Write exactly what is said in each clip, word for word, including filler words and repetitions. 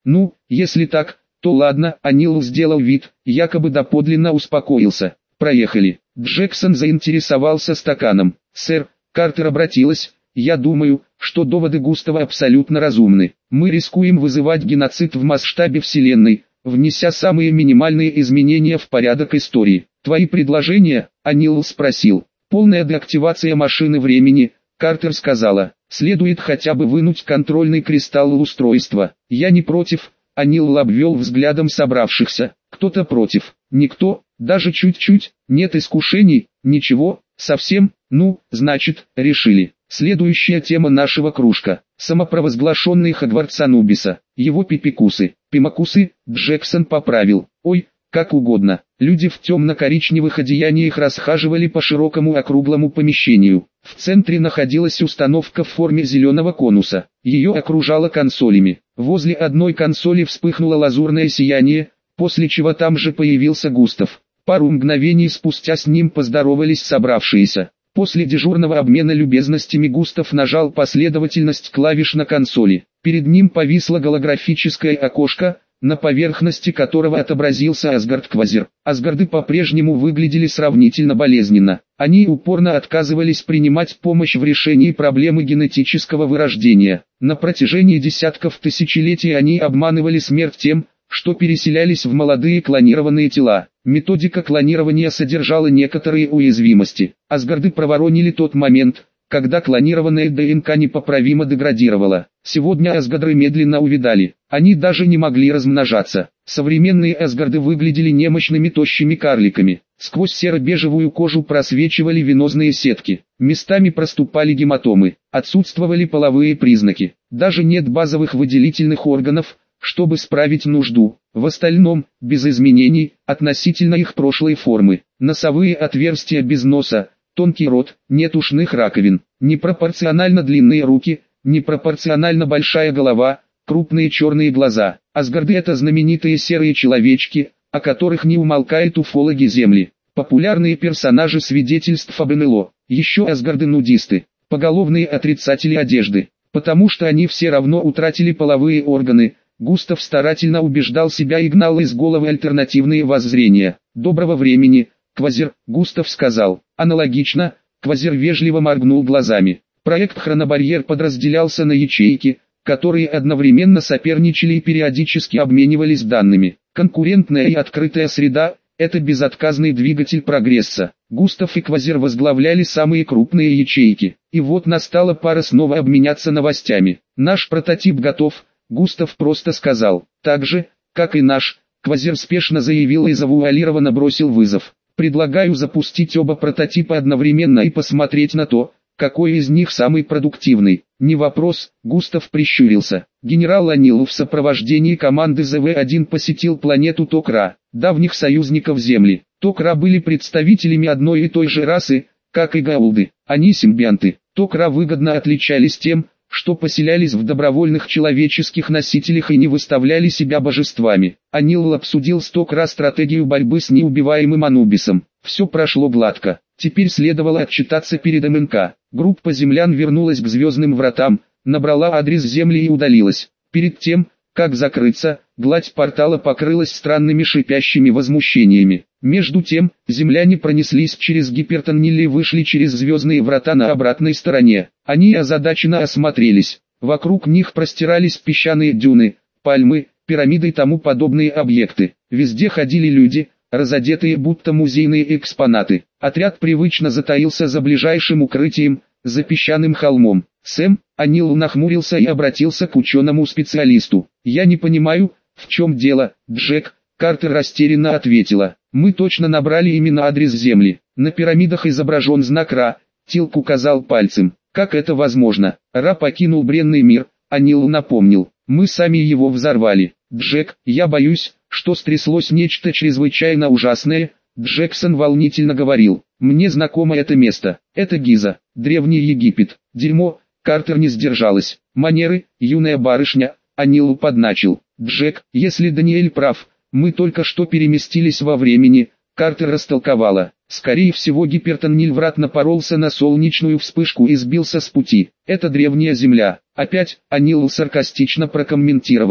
Ну, если так, то ладно, Анил сделал вид, якобы доподлинно успокоился. Проехали. Джексон заинтересовался стаканом. Сэр, Картер обратилась, я думаю, что доводы Густава абсолютно разумны. Мы рискуем вызывать геноцид в масштабе Вселенной, внеся самые минимальные изменения в порядок истории. Твои предложения? Анил спросил. Полная деактивация машины времени, Картер сказала. Следует хотя бы вынуть контрольный кристалл устройства. Я не против. Анил обвел взглядом собравшихся. Кто-то против. Никто, даже чуть-чуть. Нет искушений, ничего, совсем. Ну, значит, решили. Следующая тема нашего кружка. Самопровозглашенный Хогвартс Анубиса. Его пипикусы. Пимакусы, Джексон поправил. Ой, как угодно. Люди в темно-коричневых одеяниях расхаживали по широкому округлому помещению. В центре находилась установка в форме зеленого конуса. Ее окружало консолями. Возле одной консоли вспыхнуло лазурное сияние, после чего там же появился Густав. Пару мгновений спустя с ним поздоровались собравшиеся. После дежурного обмена любезностями Густав нажал последовательность клавиш на консоли. Перед ним повисло голографическое окошко, на поверхности которого отобразился Асгард-Квазир. Асгарды по-прежнему выглядели сравнительно болезненно. Они упорно отказывались принимать помощь в решении проблемы генетического вырождения. На протяжении десятков тысячелетий они обманывали смерть тем, что переселялись в молодые клонированные тела. Методика клонирования содержала некоторые уязвимости. Асгарды проворонили тот момент, когда клонированная ДНК непоправимо деградировала. Сегодня асгарды медленно увядали. Они даже не могли размножаться. Современные асгарды выглядели немощными тощими карликами. Сквозь серо-бежевую кожу просвечивали венозные сетки. Местами проступали гематомы. Отсутствовали половые признаки. Даже нет базовых выделительных органов, чтобы справить нужду. В остальном, без изменений, относительно их прошлой формы. Носовые отверстия без носа, тонкий рот, нет ушных раковин, непропорционально длинные руки, непропорционально большая голова, крупные черные глаза. Асгарды — это знаменитые серые человечки, о которых не умолкают уфологи Земли. Популярные персонажи свидетельств об эн эл о. Еще асгарды-нудисты, поголовные отрицатели одежды, потому что они все равно утратили половые органы. Густав старательно убеждал себя и гнал из головы альтернативные воззрения. «Доброго времени, Квазир», Густав сказал. Аналогично, Квазир вежливо моргнул глазами. Проект «Хронобарьер» подразделялся на ячейки, которые одновременно соперничали и периодически обменивались данными. Конкурентная и открытая среда – это безотказный двигатель прогресса. Густав и Квазир возглавляли самые крупные ячейки. И вот настала пора снова обменяться новостями. «Наш прототип готов», Густав просто сказал. «Так же, как и наш», Квазир спешно заявил и завуалированно бросил вызов. «Предлагаю запустить оба прототипа одновременно и посмотреть на то, какой из них самый продуктивный». «Не вопрос», Густав прищурился. Генерал Анил в сопровождении команды зэ вэ один посетил планету Токра, давних союзников Земли. Токра были представителями одной и той же расы, как и гаулды. Они симбионты. Токра выгодно отличались тем, что поселялись в добровольных человеческих носителях и не выставляли себя божествами. Анил обсудил с Токра стратегию борьбы с неубиваемым Анубисом. Все прошло гладко. Теперь следовало отчитаться перед эм эн ка. Группа землян вернулась к звездным вратам, набрала адрес Земли и удалилась. Перед тем, как закрыться, гладь портала покрылась странными шипящими возмущениями. Между тем, земляне пронеслись через гипертоннели и вышли через звездные врата на обратной стороне. Они озадаченно осмотрелись. Вокруг них простирались песчаные дюны, пальмы, пирамиды и тому подобные объекты. Везде ходили люди, разодетые будто музейные экспонаты. Отряд привычно затаился за ближайшим укрытием, за песчаным холмом. «Сэм», Анил нахмурился и обратился к ученому-специалисту. «Я не понимаю, в чем дело, Джек», Картер растерянно ответила. «Мы точно набрали именно адрес Земли. На пирамидах изображен знак Ра», Тилк указал пальцем. «Как это возможно? Ра покинул бренный мир», Анил напомнил. «Мы сами его взорвали. Джек, я боюсь, что стряслось нечто чрезвычайно ужасное», Джексон волнительно говорил. «Мне знакомо это место. Это Гиза, Древний Египет. Дерьмо», Картер не сдержалась. «Манеры, юная барышня», Анил подначил. «Джек, если Даниэль прав, мы только что переместились во времени», Картер растолковала. «Скорее всего гипертоннель врат напоролся на солнечную вспышку и сбился с пути. Это древняя Земля». Опять, Анил саркастично прокомментировал.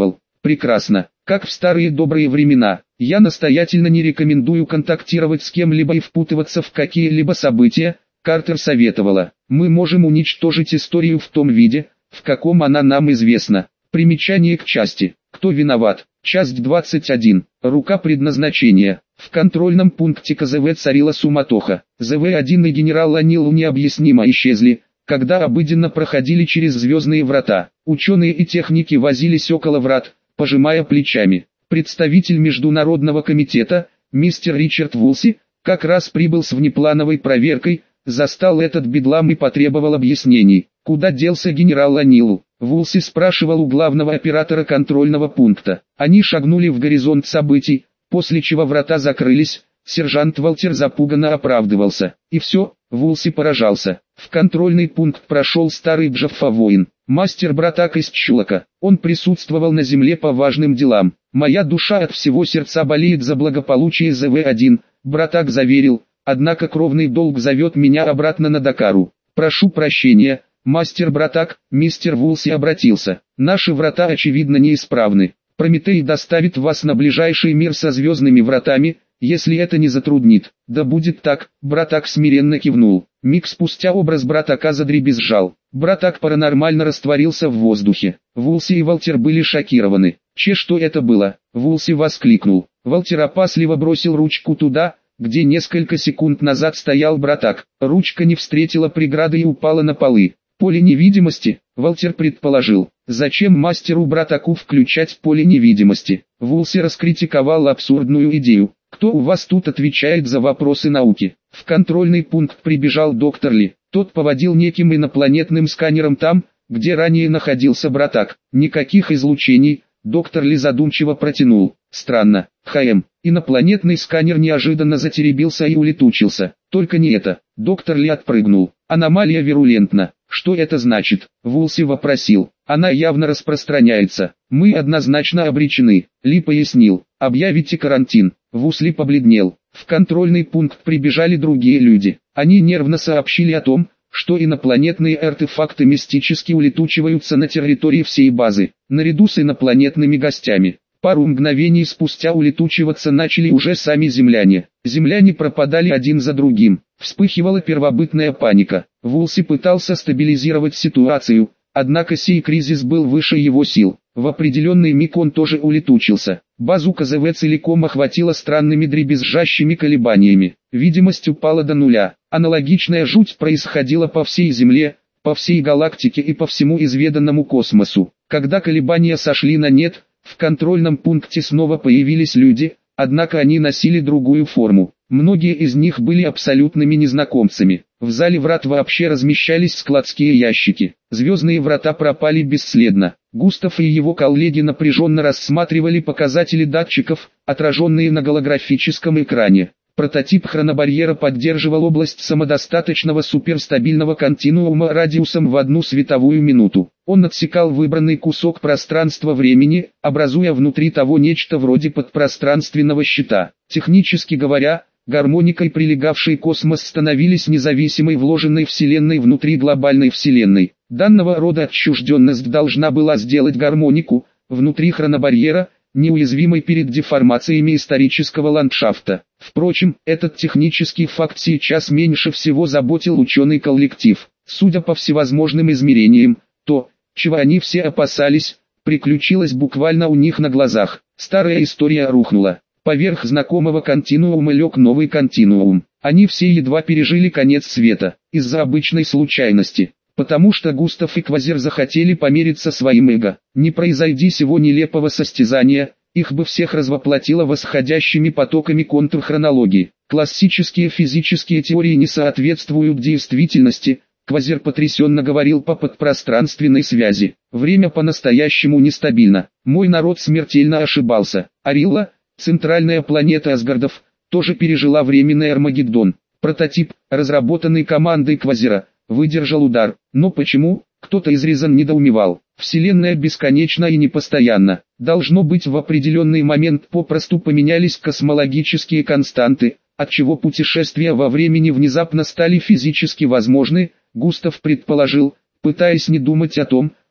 Прекрасно, как в старые добрые времена. Я настоятельно не рекомендую контактировать с кем-либо и впутываться в какие-либо события, Картер советовала. Мы можем уничтожить историю в том виде, в каком она нам известна. Примечание к части. Кто виноват? Часть двадцать один. Рука предназначения. В контрольном пункте КЗВ царила суматоха. зэ вэ один и генерал Анилу необъяснимо исчезли, когда обыденно проходили через звездные врата. Ученые и техники возились около врат, пожимая плечами. Представитель Международного комитета, мистер Ричард Вулси, как раз прибыл с внеплановой проверкой, застал этот бедлам и потребовал объяснений. Куда делся генерал Анилу? Вулси спрашивал у главного оператора контрольного пункта. Они шагнули в горизонт событий, после чего врата закрылись. Сержант Валтер запуганно оправдывался. И все, Вулси поражался. В контрольный пункт прошел старый Джаффа-воин, мастер-братак из Чулака. Он присутствовал на земле по важным делам. «Моя душа от всего сердца болеет за благополучие зэ вэ один», братак заверил, «однако кровный долг зовет меня обратно на Дакару. Прошу прощения, мастер-братак», мистер Вулси обратился. «Наши врата очевидно неисправны. Прометей доставит вас на ближайший мир со звездными вратами, если это не затруднит». «Да будет так», братак смиренно кивнул. Миг спустя образ братака задребезжал. Братак паранормально растворился в воздухе. Вулси и Валтер были шокированы. «Че, что это было?» Вулси воскликнул. Валтер опасливо бросил ручку туда, где несколько секунд назад стоял братак. Ручка не встретила преграды и упала на полы. «Поле невидимости», Валтер предположил. «Зачем мастеру-братаку включать поле невидимости?» Вулси раскритиковал абсурдную идею. «Кто у вас тут отвечает за вопросы науки?» В контрольный пункт прибежал доктор Ли. Тот поводил неким инопланетным сканером там, где ранее находился братак. «Никаких излучений», доктор Ли задумчиво протянул. «Странно, ХМ». Инопланетный сканер неожиданно затеребился и улетучился. «Только не это». Доктор Ли отпрыгнул. «Аномалия вирулентна». «Что это значит?» Вулси вопросил. «Она явно распространяется. Мы однозначно обречены», Ли пояснил. «Объявите карантин». Вулси побледнел. В контрольный пункт прибежали другие люди. Они нервно сообщили о том, что инопланетные артефакты мистически улетучиваются на территории всей базы, наряду с инопланетными гостями. Пару мгновений спустя улетучиваться начали уже сами земляне. Земляне пропадали один за другим. Вспыхивала первобытная паника. Вулси пытался стабилизировать ситуацию, однако сей кризис был выше его сил. В определенный миг он тоже улетучился. Базу КЗВ целиком охватило странными дребезжащими колебаниями. Видимость упала до нуля. Аналогичная жуть происходила по всей Земле, по всей галактике и по всему изведанному космосу. Когда колебания сошли на нет, в контрольном пункте снова появились люди, однако они носили другую форму. Многие из них были абсолютными незнакомцами. В зале врат вообще размещались складские ящики. Звездные врата пропали бесследно. Густав и его коллеги напряженно рассматривали показатели датчиков, отраженные на голографическом экране. Прототип хронобарьера поддерживал область самодостаточного суперстабильного континуума радиусом в одну световую минуту. Он отсекал выбранный кусок пространства-времени, образуя внутри того нечто вроде подпространственного щита. Технически говоря, гармоникой прилегавший космос становились независимой вложенной вселенной внутри глобальной вселенной. Данного рода отчужденность должна была сделать гармонику, внутри хронобарьера, неуязвимой перед деформациями исторического ландшафта. Впрочем, этот технический факт сейчас меньше всего заботил ученый коллектив. Судя по всевозможным измерениям, то, чего они все опасались, приключилось буквально у них на глазах. Старая история рухнула. Поверх знакомого континуума лег новый континуум. Они все едва пережили конец света, из-за обычной случайности. Потому что Густав и Квазир захотели помериться своим эго. Не произойди сего нелепого состязания, их бы всех развоплотило восходящими потоками контрхронологии. Классические физические теории не соответствуют действительности, Квазир потрясенно говорил по подпространственной связи. Время по-настоящему нестабильно. Мой народ смертельно ошибался. Арилла, центральная планета Асгардов, тоже пережила временный Армагеддон. Прототип, разработанный командой Квазира, выдержал удар. Но почему? Кто-то из Резан недоумевал. Вселенная бесконечна и непостоянна. Должно быть, в определенный момент попросту поменялись космологические константы, отчего путешествия во времени внезапно стали физически возможны, Густав предположил, пытаясь не думать о том,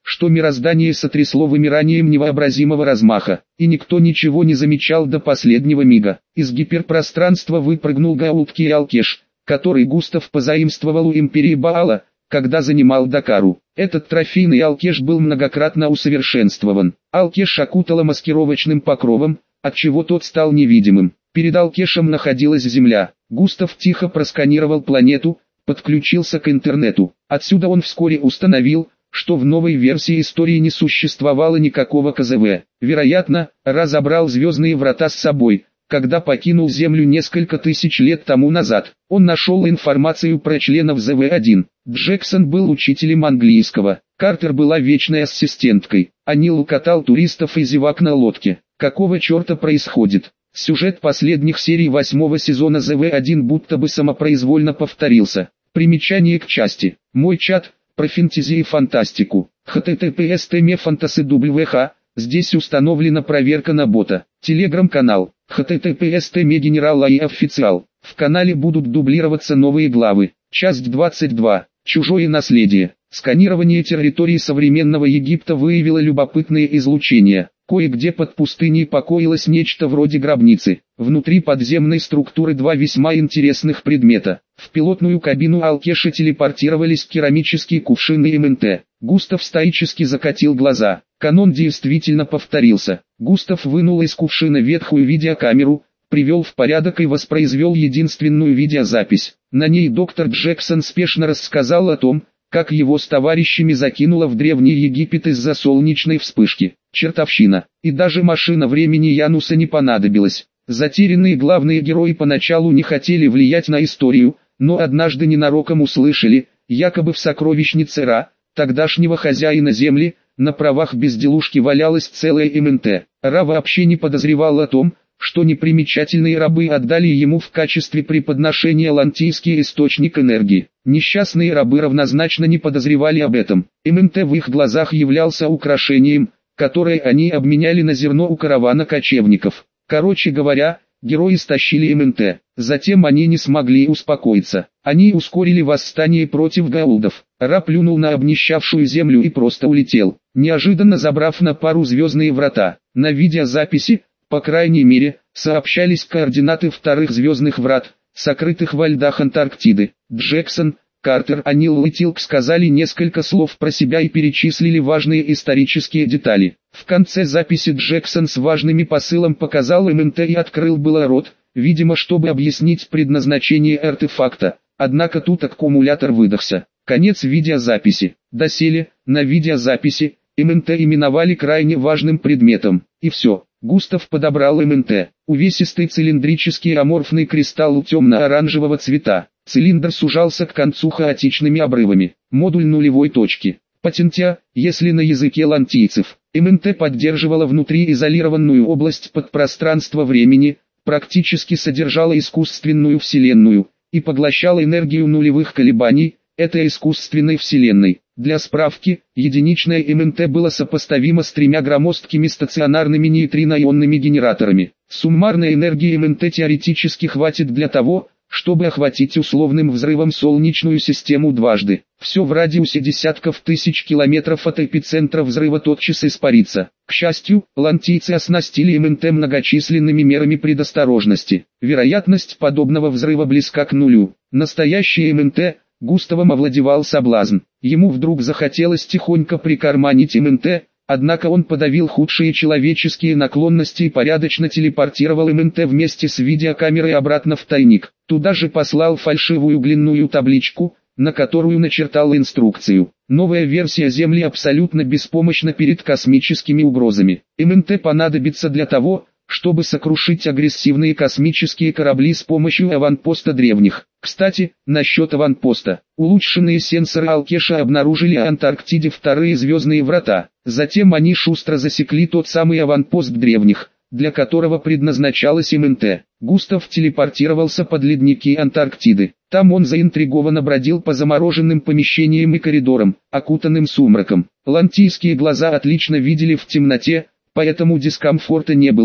что мироздание сотрясло вымиранием невообразимого размаха, и никто ничего не замечал до последнего мига. Из гиперпространства выпрыгнул Гаултки Алкеш, который Густав позаимствовал у Империи Баала, когда занимал Дакару. Этот трофейный Алкеш был многократно усовершенствован. Алкеш окутало маскировочным покровом, отчего тот стал невидимым. Перед Алкешем находилась Земля. Густав тихо просканировал планету, подключился к интернету. Отсюда он вскоре установил, что в новой версии истории не существовало никакого КЗВ. Вероятно, разобрал звездные врата с собой, когда покинул Землю несколько тысяч лет тому назад. Он нашел информацию про членов зэ вэ один. Джексон был учителем английского, Картер была вечной ассистенткой, а Нил катал туристов и зевак на лодке. Какого черта происходит? Сюжет последних серий восьмого сезона зэ вэ один будто бы самопроизвольно повторился. Примечание к части. Мой чат, про фэнтези и фантастику. эйч ти ти пи эс теме фантаси дабл ю эйч. Здесь установлена проверка на бота. Телеграм-канал. эйч ти ти пи эс теме генерал и официал. В канале будут дублироваться новые главы. Часть двадцать два. Чужое наследие. Сканирование территории современного Египта выявило любопытные излучения. Кое-где под пустыней покоилось нечто вроде гробницы. Внутри подземной структуры два весьма интересных предмета. В пилотную кабину Алкеша телепортировались керамические кувшины эм эн тэ. Густав стоически закатил глаза. Канон действительно повторился. Густав вынул из кувшина ветхую видеокамеру, привел в порядок и воспроизвел единственную видеозапись. На ней доктор Джексон спешно рассказал о том, как его с товарищами закинуло в Древний Египет из-за солнечной вспышки. Чертовщина. И даже машина времени Януса не понадобилась. Затерянные главные герои поначалу не хотели влиять на историю, но однажды ненароком услышали, якобы в сокровищнице Ра, тогдашнего хозяина Земли, на правах безделушки валялась целая эм эн тэ. Ра вообще не подозревал о том, что непримечательные рабы отдали ему в качестве преподношения лантийский источник энергии. Несчастные рабы равнозначно не подозревали об этом. эм эн тэ в их глазах являлся украшением, которое они обменяли на зерно у каравана кочевников. Короче говоря, герои стащили эм эн тэ. Затем они не смогли успокоиться. Они ускорили восстание против гаулдов. Ра плюнул на обнищавшую землю и просто улетел, неожиданно забрав на пару звездные врата. На видеозаписи, по крайней мере, сообщались координаты вторых звездных врат, сокрытых во льдах Антарктиды. Джексон, Картер и Нил Литилк сказали несколько слов про себя и перечислили важные исторические детали. В конце записи Джексон с важным посылом показал эм эн тэ и открыл было рот, видимо, чтобы объяснить предназначение артефакта, однако тут аккумулятор выдохся. Конец видеозаписи. Доселе, на видеозаписи, эм эн тэ именовали крайне важным предметом, и все. Густав подобрал эм эн тэ, увесистый цилиндрический аморфный кристалл темно-оранжевого цвета. Цилиндр сужался к концу хаотичными обрывами. Модуль нулевой точки. Патентя, если на языке лантийцев. эм эн тэ поддерживала внутри изолированную область подпространства времени, практически содержала искусственную вселенную, и поглощала энергию нулевых колебаний, этой искусственной вселенной. Для справки, единичное эм эн тэ было сопоставимо с тремя громоздкими стационарными нейтрино-ионными генераторами. Суммарной энергии эм эн тэ теоретически хватит для того, чтобы охватить условным взрывом Солнечную систему дважды. Все в радиусе десятков тысяч километров от эпицентра взрыва тотчас испарится. К счастью, лантийцы оснастили эм эн тэ многочисленными мерами предосторожности. Вероятность подобного взрыва близка к нулю. Настоящий эм эн тэ, Густавом овладевал соблазн. Ему вдруг захотелось тихонько прикарманить эм эн тэ, однако он подавил худшие человеческие наклонности и порядочно телепортировал эм эн тэ вместе с видеокамерой обратно в тайник. Туда же послал фальшивую глинную табличку, на которую начертал инструкцию. Новая версия Земли абсолютно беспомощна перед космическими угрозами. эм эн тэ понадобится для того, чтобы сокрушить агрессивные космические корабли с помощью аванпоста древних. Кстати, насчет аванпоста. Улучшенные сенсоры Алкеша обнаружили в Антарктиде вторые звездные врата. Затем они шустро засекли тот самый аванпост древних, для которого предназначалась эм эн тэ. Густав телепортировался под ледники Антарктиды. Там он заинтригованно бродил по замороженным помещениям и коридорам, окутанным сумраком. Лантийские глаза отлично видели в темноте, поэтому дискомфорта не было.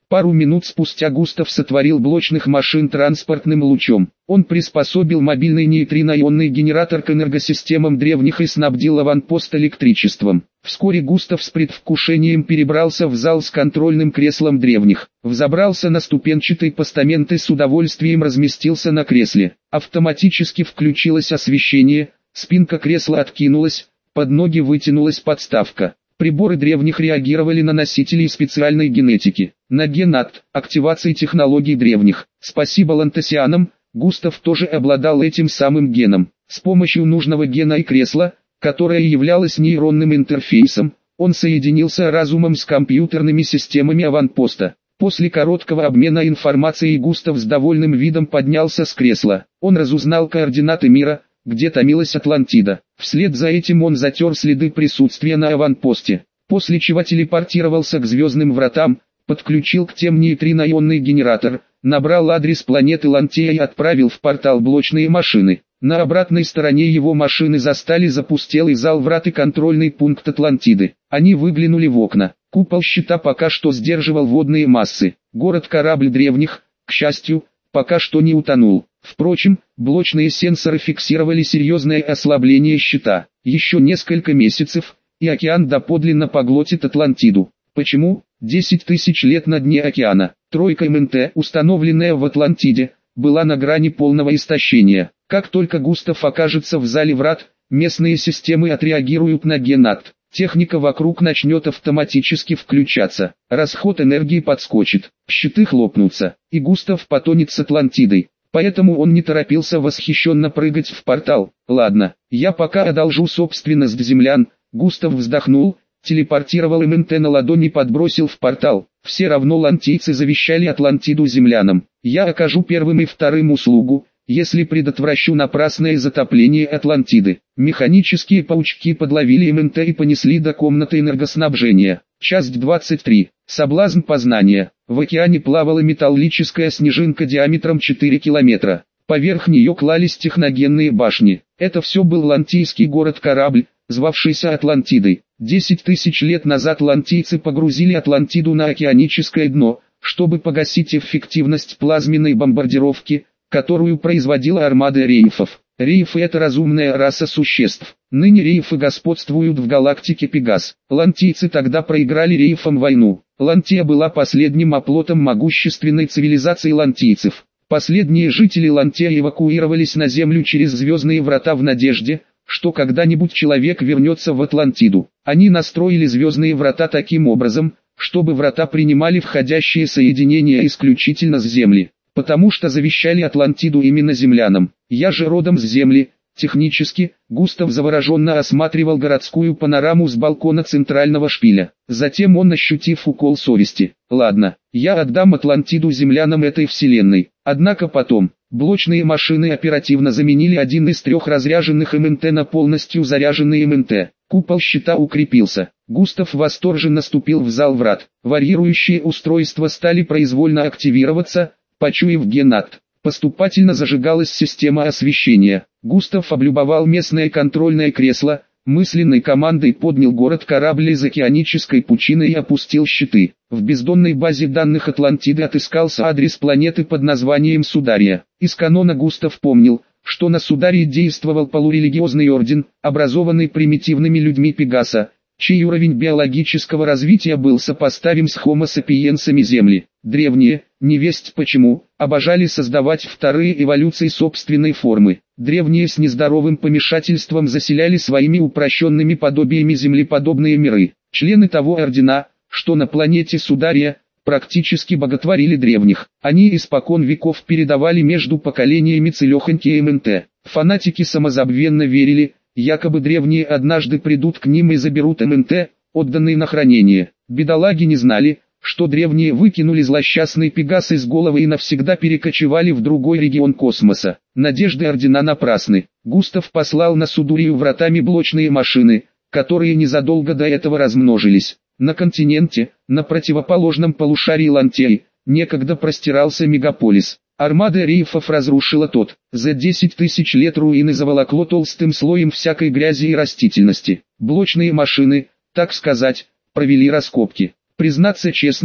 Пару минут спустя Густав сотворил блочных машин транспортным лучом. Он приспособил мобильный нейтрино-ионный генератор к энергосистемам древних и снабдил аванпост электричеством. Вскоре Густав с предвкушением перебрался в зал с контрольным креслом древних. Взобрался на ступенчатый постамент и с удовольствием разместился на кресле. Автоматически включилось освещение, спинка кресла откинулась, под ноги вытянулась подставка. Приборы древних реагировали на носителей специальной генетики, на ген-акт, активации технологий древних. Спасибо лантасианам, Густав тоже обладал этим самым геном. С помощью нужного гена и кресла, которое являлось нейронным интерфейсом, он соединился разумом с компьютерными системами аванпоста. После короткого обмена информацией Густав с довольным видом поднялся с кресла. Он разузнал координаты мира, где томилась Атлантида. Вслед за этим он затер следы присутствия на аванпосте, после чего телепортировался к звездным вратам, подключил к тем нейтрино-ионный генератор, набрал адрес планеты Лантея и отправил в портал блочные машины. На обратной стороне его машины застали запустелый зал врат и контрольный пункт Атлантиды. Они выглянули в окна. Купол щита пока что сдерживал водные массы. Город-корабль древних, к счастью, пока что не утонул. Впрочем, блочные сенсоры фиксировали серьезное ослабление щита. Еще несколько месяцев, и океан доподлинно поглотит Атлантиду. Почему? десять тысяч лет на дне океана. Тройка эм эн тэ, установленная в Атлантиде, была на грани полного истощения. Как только Густав окажется в зале врат, местные системы отреагируют на ген-акт. Техника вокруг начнет автоматически включаться. Расход энергии подскочит, щиты хлопнутся, и Густав потонет с Атлантидой. Поэтому он не торопился восхищенно прыгать в портал. Ладно, я пока одолжу собственность землян. Густав вздохнул, телепортировал эм эн тэ на ладони и подбросил в портал. Все равно лантийцы завещали Атлантиду землянам. Я окажу первым и вторым услугу, если предотвращу напрасное затопление Атлантиды. Механические паучки подловили эм эн тэ и понесли до комнаты энергоснабжения. Часть двадцать три. Соблазн познания. В океане плавала металлическая снежинка диаметром четыре километра. Поверх нее клались техногенные башни. Это все был лантийский город-корабль, звавшийся Атлантидой. Десять тысяч лет назад лантийцы погрузили Атлантиду на океаническое дно, чтобы погасить эффективность плазменной бомбардировки, которую производила армада рейфов. Рейфы — это разумная раса существ. Ныне рейфы господствуют в галактике Пегас. Лантийцы тогда проиграли рейфам войну. Лантия была последним оплотом могущественной цивилизации лантийцев. Последние жители Лантия эвакуировались на Землю через звездные врата в надежде, что когда-нибудь человек вернется в Атлантиду. Они настроили звездные врата таким образом, чтобы врата принимали входящие соединения исключительно с Земли, потому что завещали Атлантиду именно землянам. Я же родом с Земли. Технически, Густав завороженно осматривал городскую панораму с балкона центрального шпиля. Затем он, ощутив укол совести: ладно, я отдам Атлантиду землянам этой вселенной. Однако потом, блочные машины оперативно заменили один из трех разряженных эм эн тэ на полностью заряженный эм эн тэ. Купол щита укрепился. Густав восторженно ступил в зал врат. Варьирующие устройства стали произвольно активироваться, почуяв ген-акт. Поступательно зажигалась система освещения. Густав облюбовал местное контрольное кресло, мысленной командой поднял город-корабль из океанической пучины и опустил щиты. В бездонной базе данных Атлантиды отыскался адрес планеты под названием Судария. Из канона Густав помнил, что на Сударии действовал полурелигиозный орден, образованный примитивными людьми Пегаса, чей уровень биологического развития был сопоставим с хомо сапиенсами Земли. Древние, невесть почему, обожали создавать вторые эволюции собственной формы. Древние с нездоровым помешательством заселяли своими упрощенными подобиями землеподобные миры. Члены того ордена, что на планете Судария, практически боготворили древних. Они испокон веков передавали между поколениями целехонькие эм эн тэ. Фанатики самозабвенно верили, якобы древние однажды придут к ним и заберут эм эн тэ, отданные на хранение. Бедолаги не знали, что древние выкинули злосчастный Пегас из головы и навсегда перекочевали в другой регион космоса. Надежды ордена напрасны. Густав послал на Судурию вратами блочные машины, которые незадолго до этого размножились. На континенте, на противоположном полушарии Лантеи, некогда простирался мегаполис. Армада рейфов разрушила тот. За десять тысяч лет руины заволокло толстым слоем всякой грязи и растительности. Блочные машины, так сказать, провели раскопки. Признаться честно,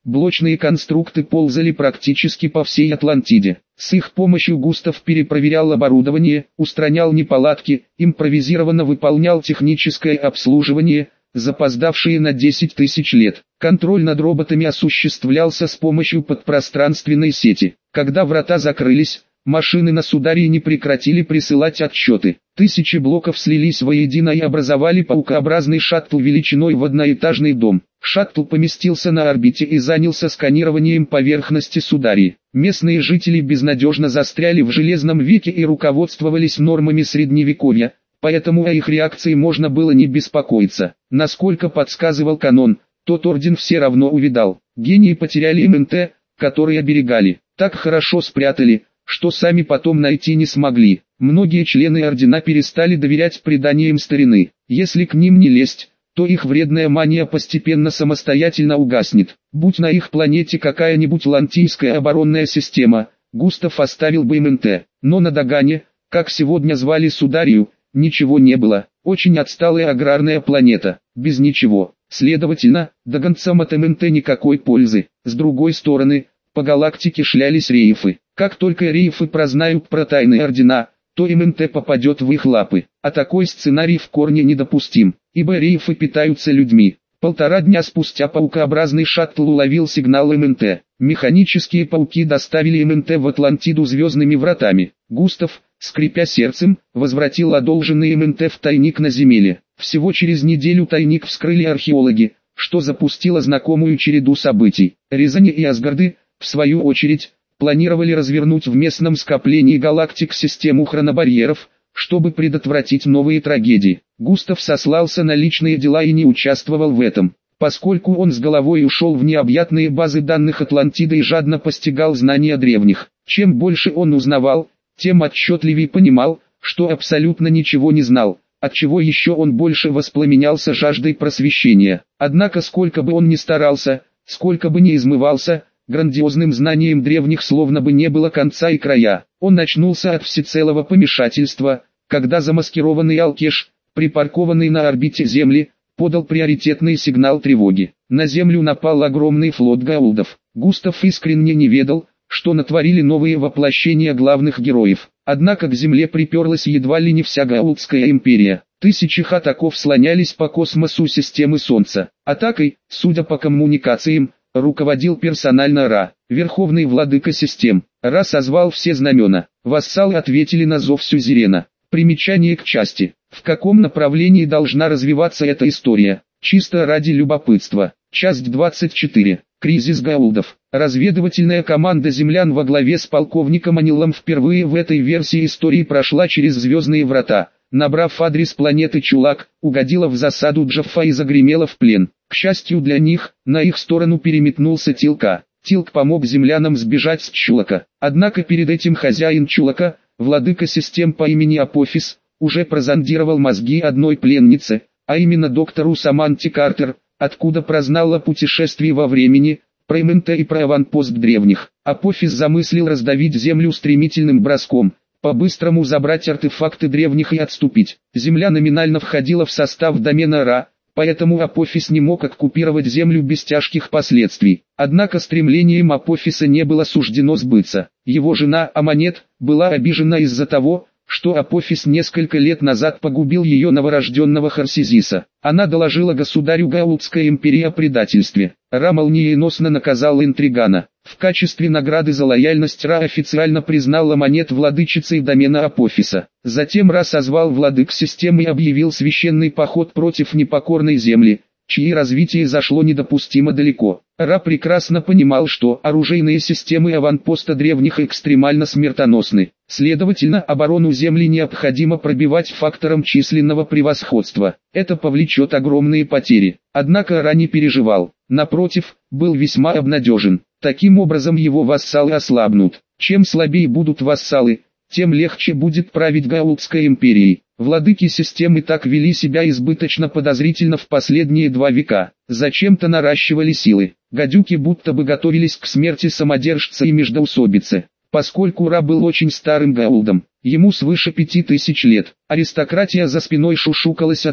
блочные конструкты ползали практически по всей Атлантиде. С их помощью Густав перепроверял оборудование, устранял неполадки, импровизированно выполнял техническое обслуживание, запоздавшие на десять тысяч лет. Контроль над роботами осуществлялся с помощью подпространственной сети. Когда врата закрылись, машины на Сударии не прекратили присылать отчеты. Тысячи блоков слились воедино и образовали паукообразный шаттл величиной в одноэтажный дом. Шаттл поместился на орбите и занялся сканированием поверхности Сударии. Местные жители безнадежно застряли в железном веке и руководствовались нормами средневековья, поэтому о их реакции можно было не беспокоиться. Насколько подсказывал канон, тот орден все равно увидал. Гении потеряли эм эн тэ, которые оберегали. Так хорошо спрятали, что сами потом найти не смогли. Многие члены ордена перестали доверять преданиям старины. Если к ним не лезть, то их вредная мания постепенно самостоятельно угаснет. Будь на их планете какая-нибудь лантийская оборонная система, Густав оставил бы эм эн тэ. Но на Дагане, как сегодня звали Сударию, ничего не было. Очень отсталая аграрная планета, без ничего. Следовательно, даганцам от эм эн тэ никакой пользы. С другой стороны, по галактике шлялись рейфы. Как только рейфы прознают про тайные ордена, то эм эн тэ попадет в их лапы. А такой сценарий в корне недопустим, ибо рейфы питаются людьми. Полтора дня спустя паукообразный шаттл уловил сигнал эм эн тэ. Механические пауки доставили эм эн тэ в Атлантиду звездными вратами. Густав, скрипя сердцем, возвратил одолженный эм эн тэ в тайник на Земле. Всего через неделю тайник вскрыли археологи, что запустило знакомую череду событий. Рязани и Асгарды, в свою очередь, планировали развернуть в местном скоплении галактик систему хронобарьеров, чтобы предотвратить новые трагедии. Густав сослался на личные дела и не участвовал в этом, поскольку он с головой ушел в необъятные базы данных Атлантиды и жадно постигал знания древних. Чем больше он узнавал, тем отчетливее понимал, что абсолютно ничего не знал, отчего еще он больше воспламенялся жаждой просвещения. Однако сколько бы он ни старался, сколько бы ни измывался, грандиозным знанием древних словно бы не было конца и края. Он очнулся от всецелого помешательства, когда замаскированный Алкеш, припаркованный на орбите Земли, подал приоритетный сигнал тревоги. На Землю напал огромный флот гаулдов. Густав искренне не ведал, что натворили новые воплощения главных героев. Однако к Земле приперлась едва ли не вся Гаулдская империя. Тысячи хатаков слонялись по космосу системы Солнца. Атакой, судя по коммуникациям, руководил персонально Ра, верховный владыка систем. Ра созвал все знамена. Вассалы ответили на зов Сюзерена. Примечание к части. В каком направлении должна развиваться эта история? Чисто ради любопытства. Часть двадцать четыре. Кризис гаулдов. Разведывательная команда землян во главе с полковником Анилом впервые в этой версии истории прошла через звездные врата. Набрав адрес планеты Чулак, угодила в засаду Джаффа и загремела в плен. К счастью для них, на их сторону переметнулся Тилка. Тилк помог землянам сбежать с Чулака. Однако перед этим хозяин Чулака, владыка систем по имени Апофис, уже прозондировал мозги одной пленницы, а именно доктору Саманте Картер, откуда прознал о путешествии во времени, про эм эн тэ и про аванпост древних. Апофис замыслил раздавить Землю стремительным броском, по-быстрому забрать артефакты древних и отступить. Земля номинально входила в состав домена Ра, поэтому Апофис не мог оккупировать Землю без тяжких последствий. Однако стремлением Апофиса не было суждено сбыться. Его жена Аманет была обижена из-за того, что Апофис несколько лет назад погубил ее новорожденного Харсизиса. Она доложила государю Гаулдской империи о предательстве. Ра молниеносно наказал интригана. В качестве награды за лояльность Ра официально признал Аманет владычицей домена Апофиса. Затем Ра созвал владык системы и объявил священный поход против непокорной земли, чье развитие зашло недопустимо далеко. Ра прекрасно понимал, что оружейные системы аванпоста древних экстремально смертоносны. Следовательно, оборону Земли необходимо пробивать фактором численного превосходства. Это повлечет огромные потери. Однако Ра не переживал. Напротив, был весьма обнадежен. Таким образом его вассалы ослабнут. Чем слабее будут вассалы, тем легче будет править Гаулдской империей. Владыки системы так вели себя избыточно подозрительно в последние два века. Зачем-то наращивали силы. Гадюки будто бы готовились к смерти самодержца и междоусобицы. Поскольку Ра был очень старым гаулдом, ему свыше пяти тысяч лет, аристократия за спиной шушукалась о том,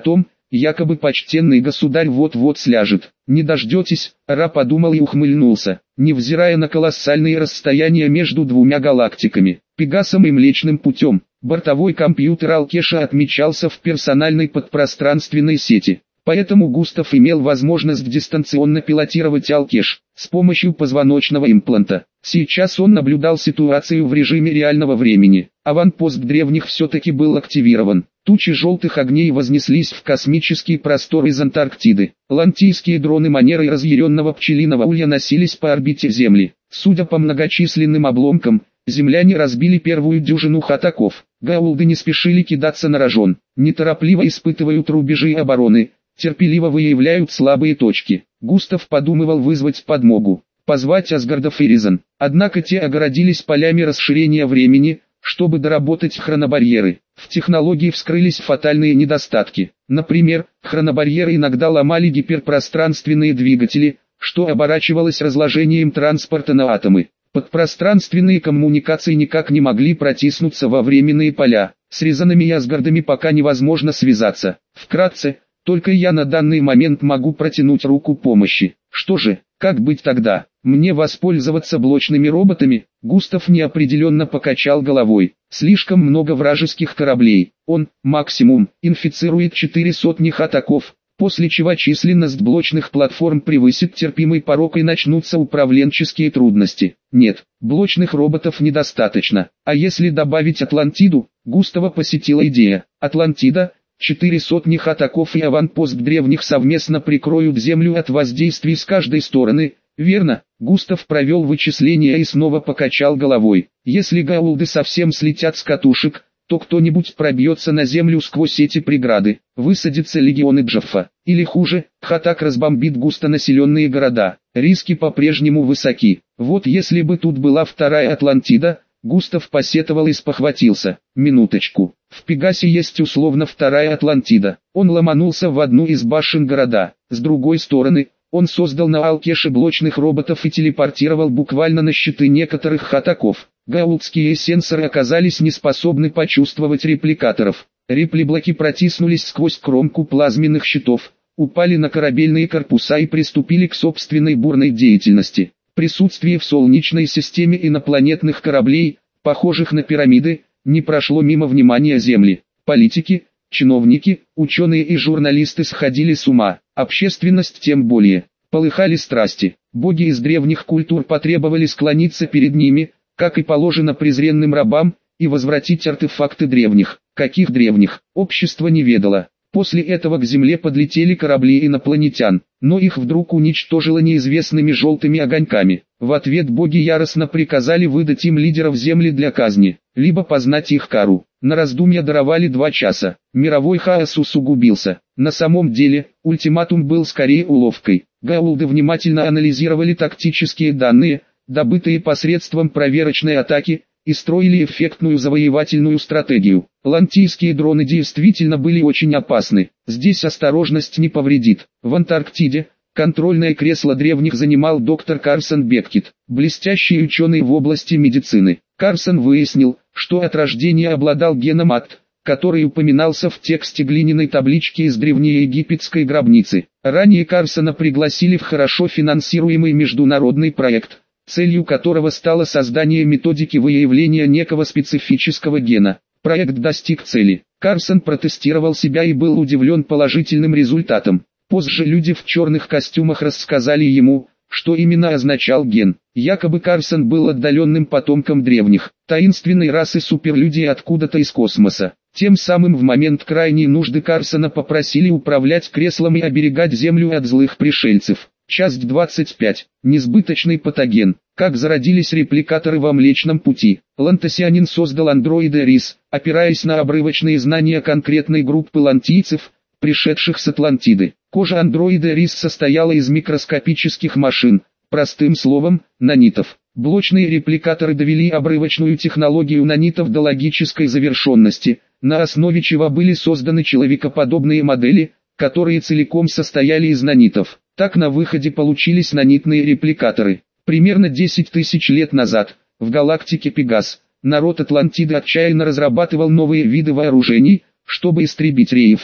якобы почтенный государь вот-вот сляжет. Не дождетесь, Ра подумал и ухмыльнулся. Невзирая на колоссальные расстояния между двумя галактиками, Пегасом и Млечным Путем, бортовой компьютер Алкеша отмечался в персональной подпространственной сети. Поэтому Густав имел возможность дистанционно пилотировать Алкеш с помощью позвоночного импланта. Сейчас он наблюдал ситуацию в режиме реального времени. Аванпост древних все-таки был активирован. Тучи желтых огней вознеслись в космический простор из Антарктиды. Лантийские дроны манерой разъяренного пчелиного улья носились по орбите Земли. Судя по многочисленным обломкам, земляне разбили первую дюжину хатаков. Гаулды не спешили кидаться на рожон. Неторопливо испытывают рубежи обороны. Терпеливо выявляют слабые точки. Густав подумывал вызвать подмогу, позвать Асгардов и Ризан. Однако те огородились полями расширения времени, чтобы доработать хронобарьеры. В технологии вскрылись фатальные недостатки. Например, хронобарьеры иногда ломали гиперпространственные двигатели, что оборачивалось разложением транспорта на атомы. Подпространственные коммуникации никак не могли протиснуться во временные поля. С Ризанами и Асгардами пока невозможно связаться. Вкратце, только я на данный момент могу протянуть руку помощи. Что же, как быть тогда? Мне воспользоваться блочными роботами? Густав неопределенно покачал головой. Слишком много вражеских кораблей. Он, максимум, инфицирует четыре сотни хатаков, после чего численность блочных платформ превысит терпимый порог и начнутся управленческие трудности. Нет, блочных роботов недостаточно. А если добавить Атлантиду? Густава посетила идея. Атлантида, четыре сотни хатаков и аванпост древних совместно прикроют Землю от воздействий с каждой стороны. Верно, Густав провел вычисления и снова покачал головой. Если гаулды совсем слетят с катушек, то кто-нибудь пробьется на Землю сквозь эти преграды, высадятся легионы Джаффа. Или хуже, хатак разбомбит густонаселенные города. Риски по-прежнему высоки. Вот если бы тут была вторая Атлантида, Густав посетовал и спохватился. Минуточку. В Пегасе есть условно вторая Атлантида. Он ломанулся в одну из башен города. С другой стороны, он создал на Алкеше блочных роботов и телепортировал буквально на щиты некоторых хатаков. Гаулдские сенсоры оказались неспособны почувствовать репликаторов. Реплиблоки протиснулись сквозь кромку плазменных щитов, упали на корабельные корпуса и приступили к собственной бурной деятельности. Присутствие в Солнечной системе инопланетных кораблей, похожих на пирамиды, не прошло мимо внимания Земли. Политики, чиновники, ученые и журналисты сходили с ума, общественность тем более. Полыхали страсти. Боги из древних культур потребовали склониться перед ними, как и положено презренным рабам, и возвратить артефакты древних. Каких древних? Общество не ведало. После этого к Земле подлетели корабли инопланетян, но их вдруг уничтожило неизвестными желтыми огоньками. В ответ боги яростно приказали выдать им лидеров Земли для казни, либо познать их кару. На раздумья даровали два часа. Мировой хаос усугубился. На самом деле, ультиматум был скорее уловкой. Гаулды внимательно анализировали тактические данные, добытые посредством проверочной атаки, и строили эффектную завоевательную стратегию. Лантийские дроны действительно были очень опасны. Здесь осторожность не повредит. В Антарктиде контрольное кресло древних занимал доктор Карсон Беккет, блестящий ученый в области медицины. Карсон выяснил, что от рождения обладал геном А Т, который упоминался в тексте глиняной таблички из древнеегипетской гробницы. Ранее Карсона пригласили в хорошо финансируемый международный проект, целью которого стало создание методики выявления некого специфического гена. Проект достиг цели. Карсон протестировал себя и был удивлен положительным результатом. Позже люди в черных костюмах рассказали ему, что именно означал ген. Якобы Карсон был отдаленным потомком древних, таинственной расы суперлюдей откуда-то из космоса. Тем самым в момент крайней нужды Карсона попросили управлять креслом и оберегать Землю от злых пришельцев. Часть двадцать пять. Несбыточный патоген. Как зародились репликаторы во Млечном Пути. Лантасианин создал андроида Рис, опираясь на обрывочные знания конкретной группы лантийцев, пришедших с Атлантиды. Кожа андроида Рис состояла из микроскопических машин, простым словом, нанитов. Блочные репликаторы довели обрывочную технологию нанитов до логической завершенности, на основе чего были созданы человекоподобные модели, которые целиком состояли из нанитов. Так на выходе получились нанитные репликаторы. Примерно десять тысяч лет назад, в галактике Пегас, народ Атлантиды отчаянно разрабатывал новые виды вооружений, чтобы истребить рейфов.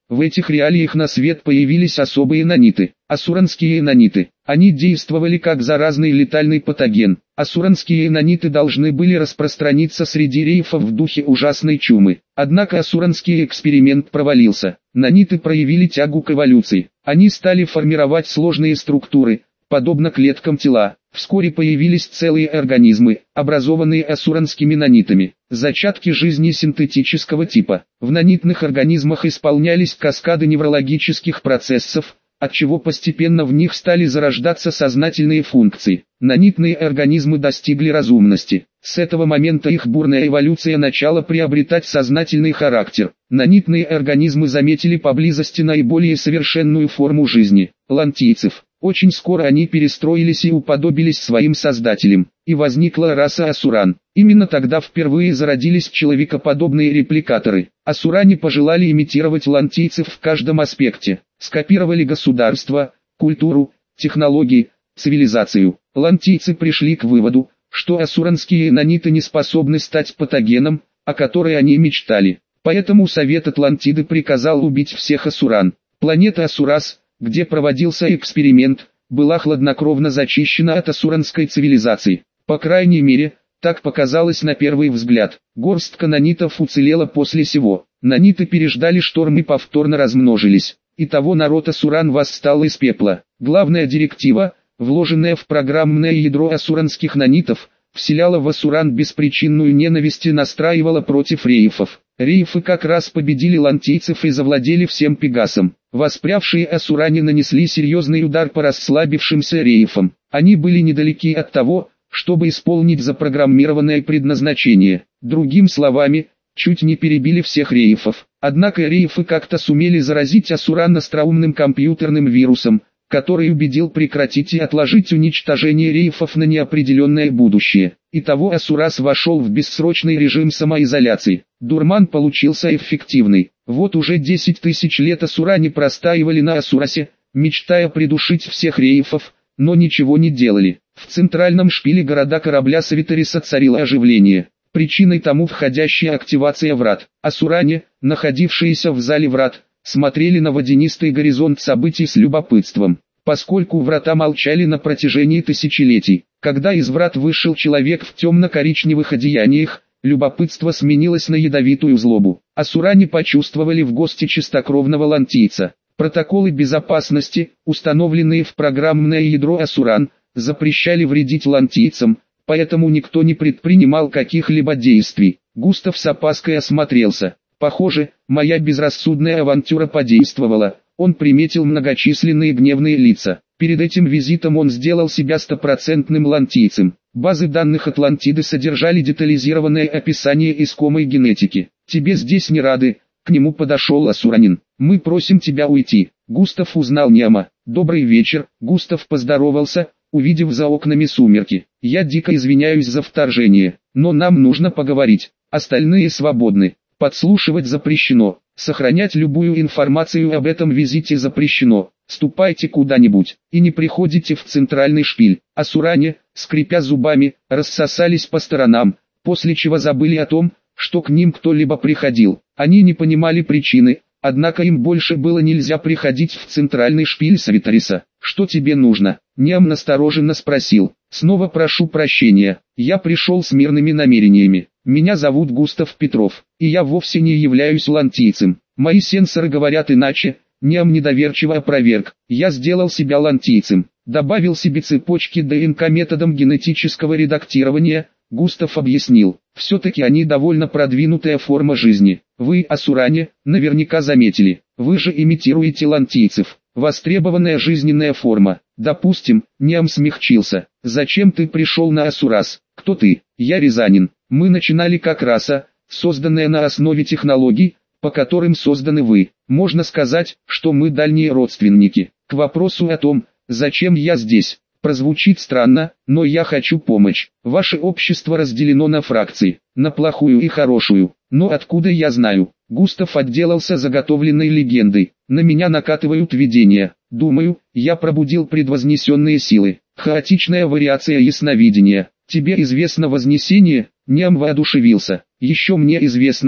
В этих реалиях на свет появились особые наниты, асуранские наниты. Они действовали как заразный летальный патоген. Асуранские наниты должны были распространиться среди рейфов в духе ужасной чумы. Однако асуранский эксперимент провалился. Наниты проявили тягу к эволюции. Они стали формировать сложные структуры, подобно клеткам тела. Вскоре появились целые организмы, образованные асуранскими нанитами. Зачатки жизни синтетического типа. В нанитных организмах исполнялись каскады неврологических процессов, отчего постепенно в них стали зарождаться сознательные функции. Нанитные организмы достигли разумности. С этого момента их бурная эволюция начала приобретать сознательный характер. Нанитные организмы заметили поблизости наиболее совершенную форму жизни – лантийцев. Очень скоро они перестроились и уподобились своим создателям, и возникла раса асуран. Именно тогда впервые зародились человекоподобные репликаторы. Асуране пожелали имитировать лантийцев в каждом аспекте, скопировали государство, культуру, технологии, цивилизацию. Лантийцы пришли к выводу, что асуранские наниты не способны стать патогеном, о которой они мечтали. Поэтому Совет Атлантиды приказал убить всех асуран. Планета Асурас, где проводился эксперимент, была хладнокровно зачищена от асуранской цивилизации. По крайней мере, так показалось на первый взгляд. Горстка нанитов уцелела после сего. Наниты переждали шторм и повторно размножились. Итого народ асуран восстал из пепла. Главная директива, вложенная в программное ядро асуранских нанитов, вселяла в асуран беспричинную ненависть и настраивала против рейфов. Рейфы как раз победили лантийцев и завладели всем Пегасом. Воспрявшие асуране нанесли серьезный удар по расслабившимся рейфам. Они были недалеки от того, чтобы исполнить запрограммированное предназначение. Другими словами, чуть не перебили всех рейфов. Однако рейфы как-то сумели заразить асуран остроумным компьютерным вирусом, который убедил прекратить и отложить уничтожение рейфов на неопределенное будущее. Итого Асурас вошел в бессрочный режим самоизоляции. Дурман получился эффективный. Вот уже десять тысяч лет асуране простаивали на Асурасе, мечтая придушить всех рейфов, но ничего не делали. В центральном шпиле города корабля Савитариса царило оживление. Причиной тому входящая активация врат. Асуране, находившиеся в зале врат, смотрели на водянистый горизонт событий с любопытством, поскольку врата молчали на протяжении тысячелетий. Когда из врат вышел человек в темно-коричневых одеяниях, любопытство сменилось на ядовитую злобу. Асуране почувствовали в гости чистокровного лантийца. Протоколы безопасности, установленные в программное ядро асуран, запрещали вредить лантийцам, поэтому никто не предпринимал каких-либо действий. Густав с опаской осмотрелся. Похоже, моя безрассудная авантюра подействовала. Он приметил многочисленные гневные лица. Перед этим визитом он сделал себя стопроцентным лантийцем. Базы данных Атлантиды содержали детализированное описание искомой генетики. «Тебе здесь не рады», — к нему подошел асуранин. «Мы просим тебя уйти». Густав узнал Ниама. «Добрый вечер», — Густав поздоровался, увидев за окнами сумерки. «Я дико извиняюсь за вторжение, но нам нужно поговорить. Остальные свободны. Подслушивать запрещено. Сохранять любую информацию об этом визите запрещено. Ступайте куда-нибудь и не приходите в центральный шпиль». Асуране, скрипя зубами, рассосались по сторонам, после чего забыли о том, что к ним кто-либо приходил. Они не понимали причины, однако им больше было нельзя приходить в центральный шпиль Савитариса. «Что тебе нужно?» Ниам настороженно спросил. «Снова прошу прощения, я пришел с мирными намерениями. Меня зовут Густав Петров, и я вовсе не являюсь лантийцем. Мои сенсоры говорят иначе». Ниам недоверчиво опроверг. «Я сделал себя лантийцем, добавил себе цепочки ДНК методом генетического редактирования», Густав объяснил. «Все-таки они довольно продвинутая форма жизни. Вы, асуране, наверняка заметили. Вы же имитируете лантийцев. Востребованная жизненная форма. Допустим». Ниам смягчился. «Зачем ты пришел на Асурас? Кто ты?» «Я рязанин. Мы начинали как раса, созданная на основе технологий, по которым созданы вы. Можно сказать, что мы дальние родственники. К вопросу о том, зачем я здесь, прозвучит странно, но я хочу помочь. Ваше общество разделено на фракции, на плохую и хорошую. Но откуда я знаю?» Густав отделался заготовленной легендой. «На меня накатывают видения. Думаю, я пробудил предвознесенные силы. Хаотичная вариация ясновидения. Тебе известно Вознесение?» Ниам воодушевился. «Еще мне известно,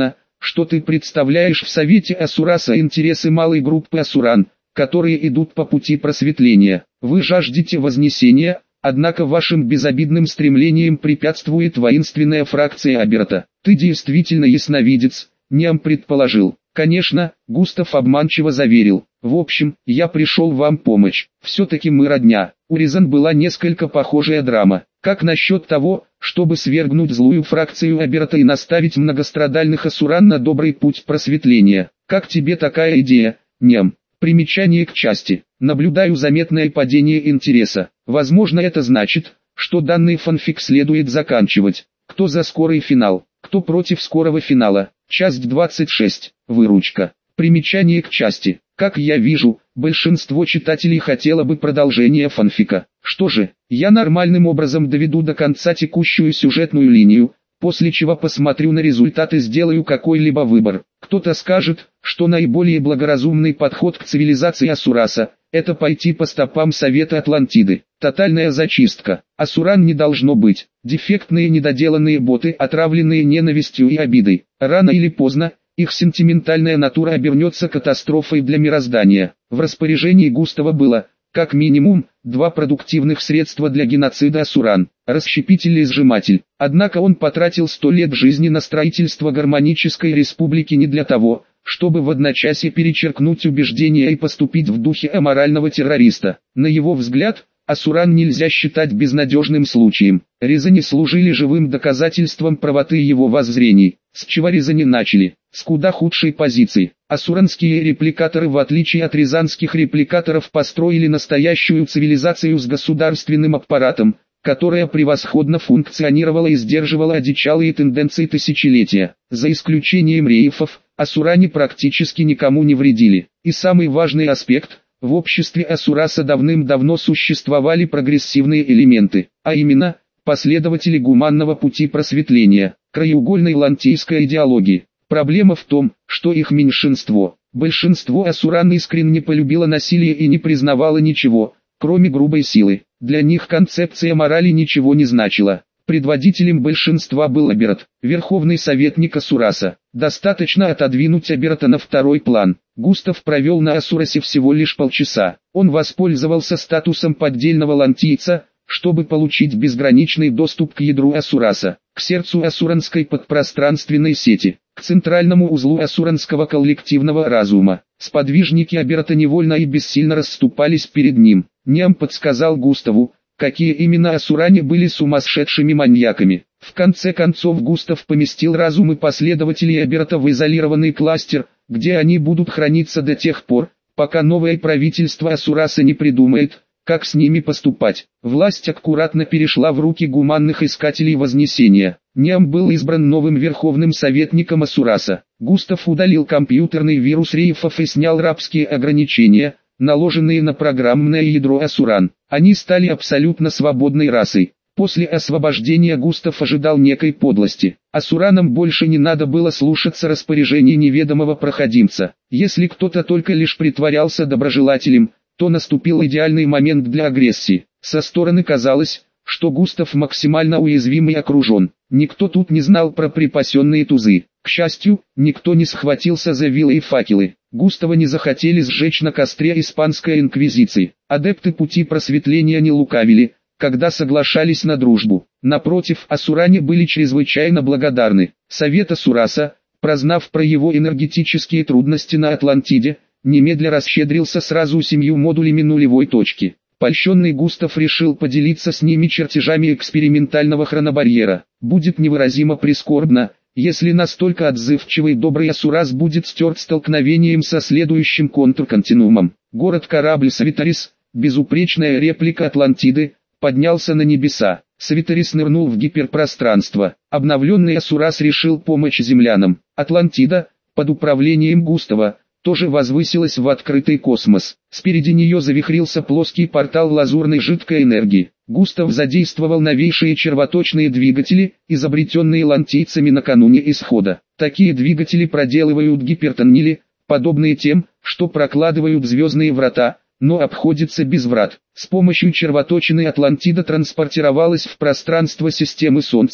что ты представляешь в Совете Асураса интересы малой группы Асуран, которые идут по пути просветления. Вы жаждете вознесения, однако вашим безобидным стремлениям препятствует воинственная фракция Аберта. Ты действительно ясновидец, Ниам предположил. Конечно, Густав обманчиво заверил. В общем, я пришел вам помочь. Все-таки мы родня. У Ризан была несколько похожая драма. Как насчет того, чтобы свергнуть злую фракцию Аберта и наставить многострадальных Асуран на добрый путь просветления? Как тебе такая идея, Ниам? Примечание к части. Наблюдаю заметное падение интереса. Возможно, это значит, что данный фанфик следует заканчивать. Кто за скорый финал? Кто против скорого финала? Часть двадцать шесть. Выручка. Примечание к части. Как я вижу, большинство читателей хотело бы продолжения фанфика. Что же, я нормальным образом доведу до конца текущую сюжетную линию, после чего посмотрю на результат и сделаю какой-либо выбор. Кто-то скажет, что наиболее благоразумный подход к цивилизации Асураса – это пойти по стопам Совета Атлантиды. Тотальная зачистка. Асуран не должно быть. Дефектные недоделанные боты, отравленные ненавистью и обидой. Рано или поздно, их сентиментальная натура обернется катастрофой для мироздания. В распоряжении Густава было, как минимум, два продуктивных средства для геноцида Асуран – расщепитель и сжиматель. Однако он потратил сто лет жизни на строительство гармонической республики не для того, чтобы в одночасье перечеркнуть убеждения и поступить в духе аморального террориста. На его взгляд, Асуран нельзя считать безнадежным случаем. Ризани служили живым доказательством правоты его воззрений. С чего Ризани начали? С куда худшей позиции. Асуранские репликаторы, в отличие от рязанских репликаторов, построили настоящую цивилизацию с государственным аппаратом, которая превосходно функционировала и сдерживала одичалые тенденции тысячелетия. За исключением рейфов, асуране практически никому не вредили. И самый важный аспект – в обществе Асураса давным-давно существовали прогрессивные элементы, а именно, последователи гуманного пути просветления, краеугольной лантийской идеологии. Проблема в том, что их меньшинство. Большинство асуран искренне полюбило насилие и не признавало ничего, кроме грубой силы. Для них концепция морали ничего не значила. Предводителем большинства был Аберат, верховный советник Асураса. Достаточно отодвинуть Аберата на второй план. Густав провел на Асурасе всего лишь полчаса. Он воспользовался статусом поддельного лантийца, чтобы получить безграничный доступ к ядру Асураса, к сердцу асуранской подпространственной сети, к центральному узлу асуранского коллективного разума. Сподвижники Аберата невольно и бессильно расступались перед ним. Ниам подсказал Густаву, какие именно асуране были сумасшедшими маньяками. В конце концов Густав поместил разумы последователей Аберата в изолированный кластер, где они будут храниться до тех пор, пока новое правительство Асураса не придумает, как с ними поступать. Власть аккуратно перешла в руки гуманных искателей Вознесения. Ниам был избран новым верховным советником Асураса. Густав удалил компьютерный вирус рейфов и снял рабские ограничения, наложенные на программное ядро Асуран. Они стали абсолютно свободной расой. После освобождения Густав ожидал некой подлости. Асуранам больше не надо было слушаться распоряжений неведомого проходимца. Если кто-то только лишь притворялся доброжелателем, то наступил идеальный момент для агрессии. Со стороны казалось, что Густав максимально уязвим и окружен. Никто тут не знал про припасенные тузы. К счастью, никто не схватился за вилы и факелы. Густава не захотели сжечь на костре испанской инквизиции. Адепты пути просветления не лукавили, когда соглашались на дружбу. Напротив, асуране были чрезвычайно благодарны. Совет Асураса, прознав про его энергетические трудности на Атлантиде, немедля расщедрился сразу семью модулями нулевой точки. Польщенный Густав решил поделиться с ними чертежами экспериментального хронобарьера. Будет невыразимо прискорбно, если настолько отзывчивый добрый Асурас будет стерт столкновением со следующим контрконтинуумом. Город-корабль Свитарис, безупречная реплика Атлантиды, поднялся на небеса. Свитарис нырнул в гиперпространство. Обновленный Асурас решил помочь землянам. Атлантида, под управлением Густава, тоже возвысилась в открытый космос. Спереди нее завихрился плоский портал лазурной жидкой энергии. Густав задействовал новейшие червоточные двигатели, изобретенные лантийцами накануне исхода. Такие двигатели проделывают гипертоннели, подобные тем, что прокладывают звездные врата, но обходится без врат. С помощью червоточины Атлантида транспортировалась в пространство системы Солнца,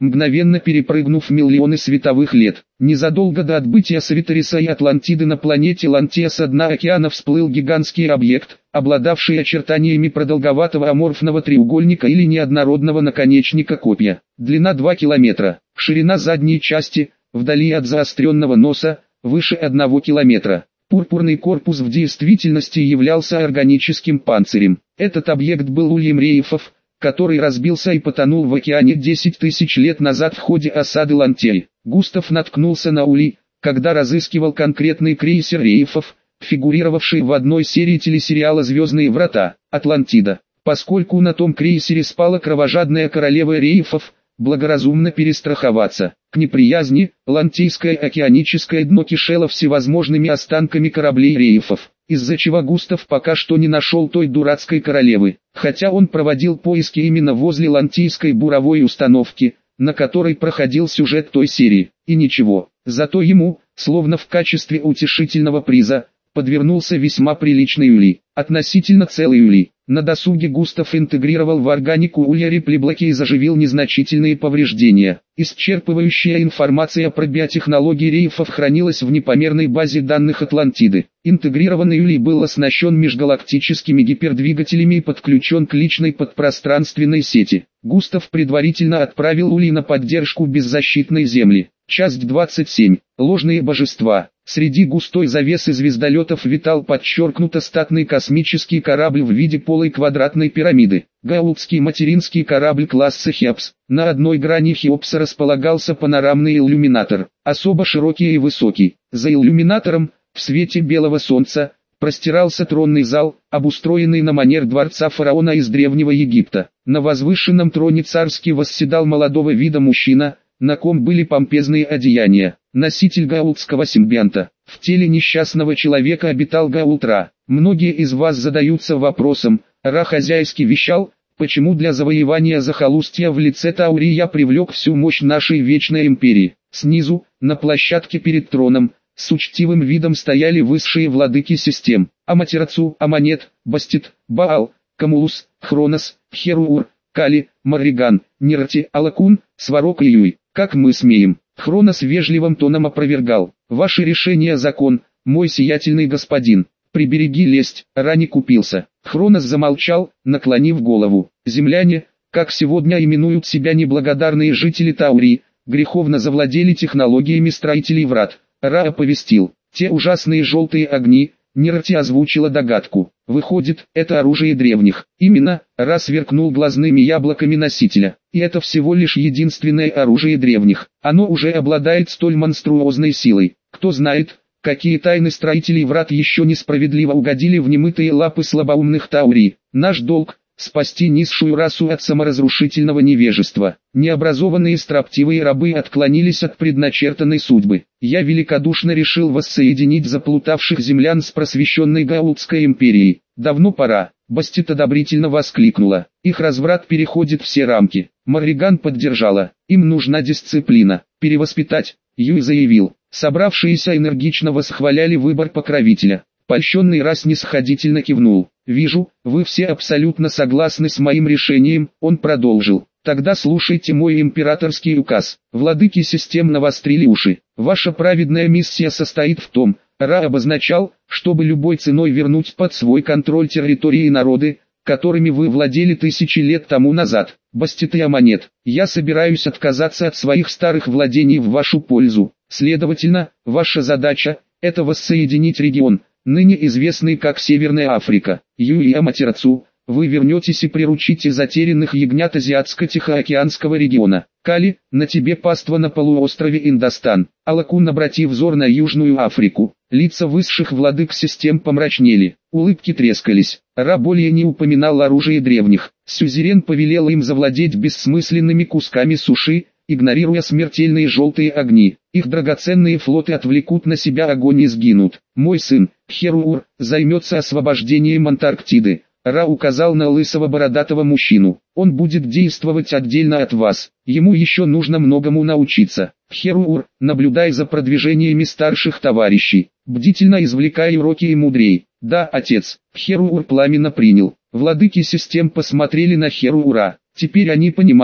мгновенно перепрыгнув миллионы световых лет. Незадолго до отбытия Саритариса и Атлантиды на планете Лантия с дна океана всплыл гигантский объект, обладавший очертаниями продолговатого аморфного треугольника или неоднородного наконечника копья. Длина два километра, ширина задней части, вдали от заостренного носа, выше одного километра. Пурпурный корпус в действительности являлся органическим панцирем. Этот объект был ульем рейфов, который разбился и потонул в океане десять тысяч лет назад в ходе осады Лантии. Густав наткнулся на улей, когда разыскивал конкретный крейсер рейфов, фигурировавший в одной серии телесериала «Звездные врата» «Атлантида». Поскольку на том крейсере спала кровожадная королева рейфов, благоразумно перестраховаться. К неприязни, лантийское океаническое дно кишело всевозможными останками кораблей рейфов, из-за чего Густав пока что не нашел той дурацкой королевы, хотя он проводил поиски именно возле лантийской буровой установки, на которой проходил сюжет той серии, и ничего. Зато ему, словно в качестве утешительного приза, подвернулся весьма приличный улей, относительно целый улей. На досуге Густав интегрировал в органику улья реплиблоки и заживил незначительные повреждения. Исчерпывающая информация про биотехнологии рейфов хранилась в непомерной базе данных Атлантиды. Интегрированный улей был оснащен межгалактическими гипердвигателями и подключен к личной подпространственной сети. Густав предварительно отправил улей на поддержку беззащитной Земли. Часть двадцать семь. Ложные божества. Среди густой завесы звездолетов витал подчеркнуто статный космический корабль в виде полой квадратной пирамиды. Гаултский материнский корабль класса Хеопс. На одной грани Хеопса располагался панорамный иллюминатор, особо широкий и высокий. За иллюминатором, в свете белого солнца, простирался тронный зал, обустроенный на манер дворца фараона из Древнего Египта. На возвышенном троне царски восседал молодого вида мужчина, на ком были помпезные одеяния, носитель гаултского симбионта. В теле несчастного человека обитал Гаулт-Ра. Многие из вас задаются вопросом, Ра хозяйски вещал, почему для завоевания захолустья в лице Таури я привлек всю мощь нашей вечной империи. Снизу, на площадке перед троном, с учтивым видом стояли высшие владыки систем: Аматерацу, Аманет, Бастит, Баал, Камулус, Хронос, Херуур, Кали, Марриган, Нерти, Алакун, Сварог и Юй. Как мы смеем? Хронос вежливым тоном опровергал. Ваше решение закон, мой сиятельный господин. Прибереги лесть, Ра не купился. Хронос замолчал, наклонив голову. Земляне, как сегодня именуют себя неблагодарные жители Таури, греховно завладели технологиями строителей врат. Ра оповестил. Те ужасные желтые огни. Нерти озвучила догадку. Выходит, это оружие древних. Именно, Ра сверкнул глазными яблоками носителя. И это всего лишь единственное оружие древних. Оно уже обладает столь монструозной силой. Кто знает, какие тайны строителей врат еще несправедливо угодили в немытые лапы слабоумных Таури. Наш долг — спасти низшую расу от саморазрушительного невежества. Необразованные строптивые рабы отклонились от предначертанной судьбы. Я великодушно решил воссоединить заплутавших землян с просвещенной Гаултской империей. Давно пора. Бастит одобрительно воскликнула. Их разврат переходит все рамки. Марриган поддержала. Им нужна дисциплина. Перевоспитать, Юй заявил. Собравшиеся энергично восхваляли выбор покровителя. Польщенный Ра снисходительно кивнул. «Вижу, вы все абсолютно согласны с моим решением», — он продолжил. «Тогда слушайте мой императорский указ». Владыки систем навострили уши. «Ваша праведная миссия состоит в том», — Ра обозначал, «чтобы любой ценой вернуть под свой контроль территории и народы, которыми вы владели тысячи лет тому назад. Бастит и Аманет, я собираюсь отказаться от своих старых владений в вашу пользу. Следовательно, ваша задача — это воссоединить регион, ныне известный как Северная Африка. Юй и Аматерацу, вы вернетесь и приручите затерянных ягнят Азиатско-Тихоокеанского региона. Кали, на тебе паства на полуострове Индостан. Алакун, обратив взор на Южную Африку. Лица высших владык систем помрачнели, улыбки трескались. Ра более не упоминал оружие древних. Сюзерен повелел им завладеть бессмысленными кусками суши, игнорируя смертельные желтые огни. Их драгоценные флоты отвлекут на себя огонь и сгинут. Мой сын, Херуур, займется освобождением Антарктиды. Ра указал на лысого бородатого мужчину. Он будет действовать отдельно от вас. Ему еще нужно многому научиться. Херуур, наблюдай за продвижениями старших товарищей. Бдительно извлекай уроки и мудрей. Да, отец. Херуур пламенно принял. Владыки систем посмотрели на Херуура. Теперь они понимали,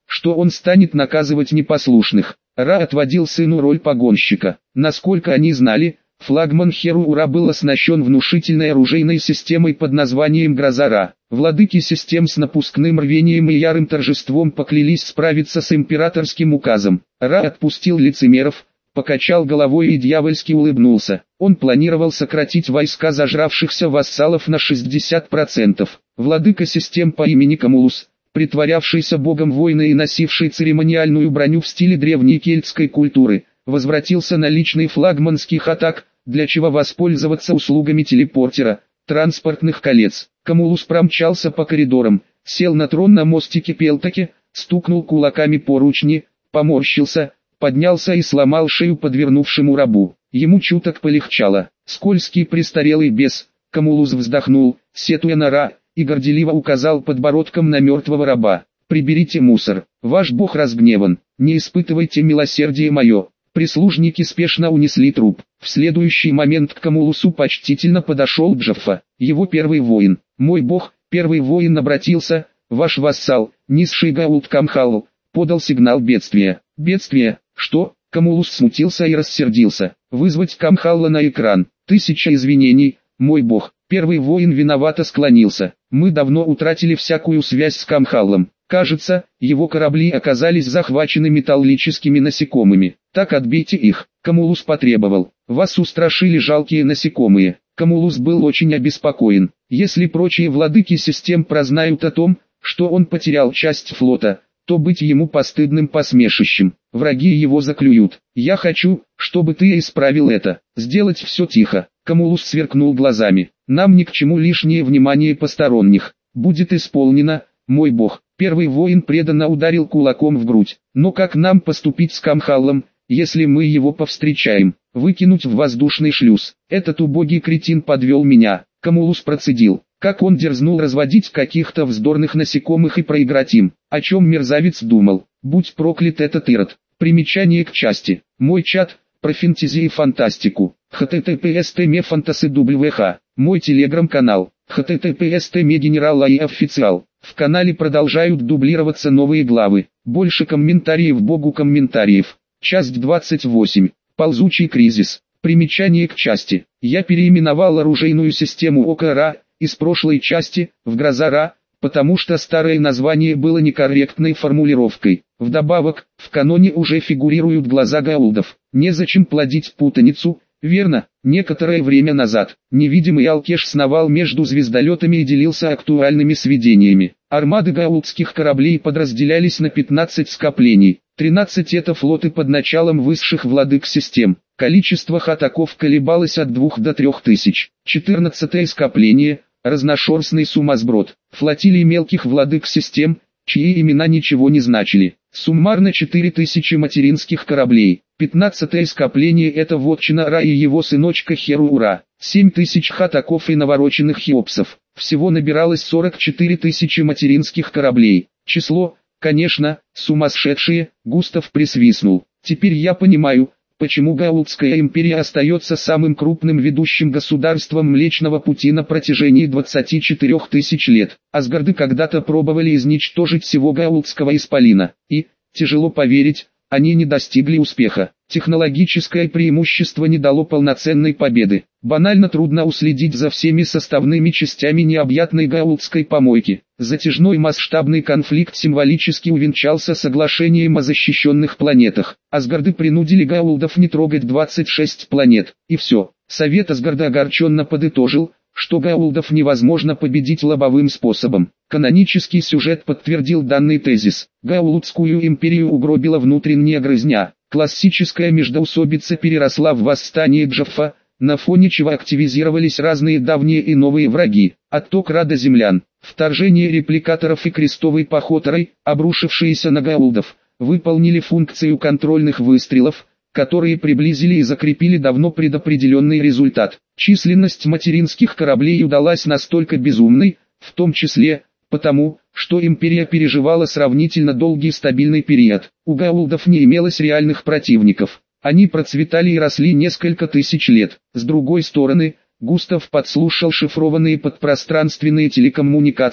что он станет наказывать непослушных. Ра отводил сыну роль погонщика. Насколько они знали, флагман Херу-Ура был оснащен внушительной оружейной системой под названием Гроза Ра. Владыки систем с напускным рвением и ярым торжеством поклялись справиться с императорским указом. Ра отпустил лицемеров, покачал головой и дьявольски улыбнулся. Он планировал сократить войска зажравшихся вассалов на шестьдесят процентов. Владыка систем по имени Камулус, притворявшийся богом войны и носивший церемониальную броню в стиле древней кельтской культуры, возвратился на личный флагманских атак, для чего воспользоваться услугами телепортера, транспортных колец. Камулус промчался по коридорам, сел на трон на мостике Пелтаки, стукнул кулаками по ручни, поморщился, поднялся и сломал шею подвернувшему рабу. Ему чуток полегчало. Скользкий престарелый бес, Камулус вздохнул, сетуя на Ра, и горделиво указал подбородком на мертвого раба. «Приберите мусор, ваш бог разгневан, не испытывайте милосердие мое». Прислужники спешно унесли труп. В следующий момент к Камулусу почтительно подошел Джаффа, его первый воин. «Мой бог», первый воин обратился, «ваш вассал, низший Гаулт Камхал, подал сигнал бедствия». «Бедствие? Что?» Камулус смутился и рассердился. «Вызвать Камхалла на экран. Тысяча извинений, мой бог». Первый воин виновато склонился. «Мы давно утратили всякую связь с Камхаллом. Кажется, его корабли оказались захвачены металлическими насекомыми. Так отбейте их». Камулус потребовал. «Вас устрашили жалкие насекомые». Камулус был очень обеспокоен. Если прочие владыки систем прознают о том, что он потерял часть флота, то быть ему постыдным посмешищем. Враги его заклюют. «Я хочу, чтобы ты исправил это. Сделать все тихо». Камулус сверкнул глазами. «Нам ни к чему лишнее внимание посторонних. Будет исполнено, мой бог». Первый воин преданно ударил кулаком в грудь. «Но как нам поступить с Камхаллом, если мы его повстречаем? Выкинуть в воздушный шлюз? Этот убогий кретин подвел меня». Камулус процедил. Как он дерзнул разводить каких-то вздорных насекомых и проиграть им? О чем мерзавец думал? Будь проклят этот ирод. Примечание к части. Мой чат, про фэнтези и фантастику. эйч ти ти пи эс точка фантаси дабл ю эйч. Мой телеграм-канал. эйч ти ти пи эс точка генерал и официал. В канале продолжают дублироваться новые главы. Больше комментариев богу комментариев. Часть двадцать восемь. Ползучий кризис. Примечание к части. Я переименовал оружейную систему Ока Ра из прошлой части в Гроза Ра, потому что старое название было некорректной формулировкой. Вдобавок, в каноне уже фигурируют глаза гаулдов. Незачем плодить путаницу, верно? Некоторое время назад, невидимый Алкеш сновал между звездолетами и делился актуальными сведениями. Армады гаулдских кораблей подразделялись на пятнадцать скоплений. тринадцать это флоты под началом высших владык систем. Количество хатаков колебалось от двух до трех тысяч. четырнадцатое скопление – разношерстный сумасброд. Флотилии мелких владык систем, чьи имена ничего не значили. Суммарно четыре тысячи материнских кораблей. пятнадцатое скопление – это вотчина Ра и его сыночка Херу-Ура. семь тысяч хатаков и навороченных хеопсов. Всего набиралось сорок четыре тысячи материнских кораблей. Число, конечно, сумасшедшее, Густав присвистнул. Теперь я понимаю, почему Гаулдская империя остается самым крупным ведущим государством Млечного Пути на протяжении двадцати четырёх тысяч лет. Асгарды когда-то пробовали изничтожить всего Гаулдского исполина, и, тяжело поверить, они не достигли успеха. Технологическое преимущество не дало полноценной победы. Банально трудно уследить за всеми составными частями необъятной гаулдской помойки. Затяжной масштабный конфликт символически увенчался соглашением о защищенных планетах. Асгарды принудили гаулдов не трогать двадцать шесть планет. И все. Совет Асгарда огорченно подытожил, что гаулдов невозможно победить лобовым способом. Канонический сюжет подтвердил данный тезис. Гаулдскую империю угробила внутренняя грызня. Классическая междоусобица переросла в восстание Джаффа, на фоне чего активизировались разные давние и новые враги. Отток Ра до землян, вторжение репликаторов и крестовый поход Рай, обрушившиеся на гаулдов, выполнили функцию контрольных выстрелов, которые приблизили и закрепили давно предопределенный результат. Численность материнских кораблей удалась настолько безумной, в том числе, потому, что империя переживала сравнительно долгий стабильный период. У гаулдов не имелось реальных противников. Они процветали и росли несколько тысяч лет. С другой стороны, Густав подслушал шифрованные подпространственные телекоммуникации,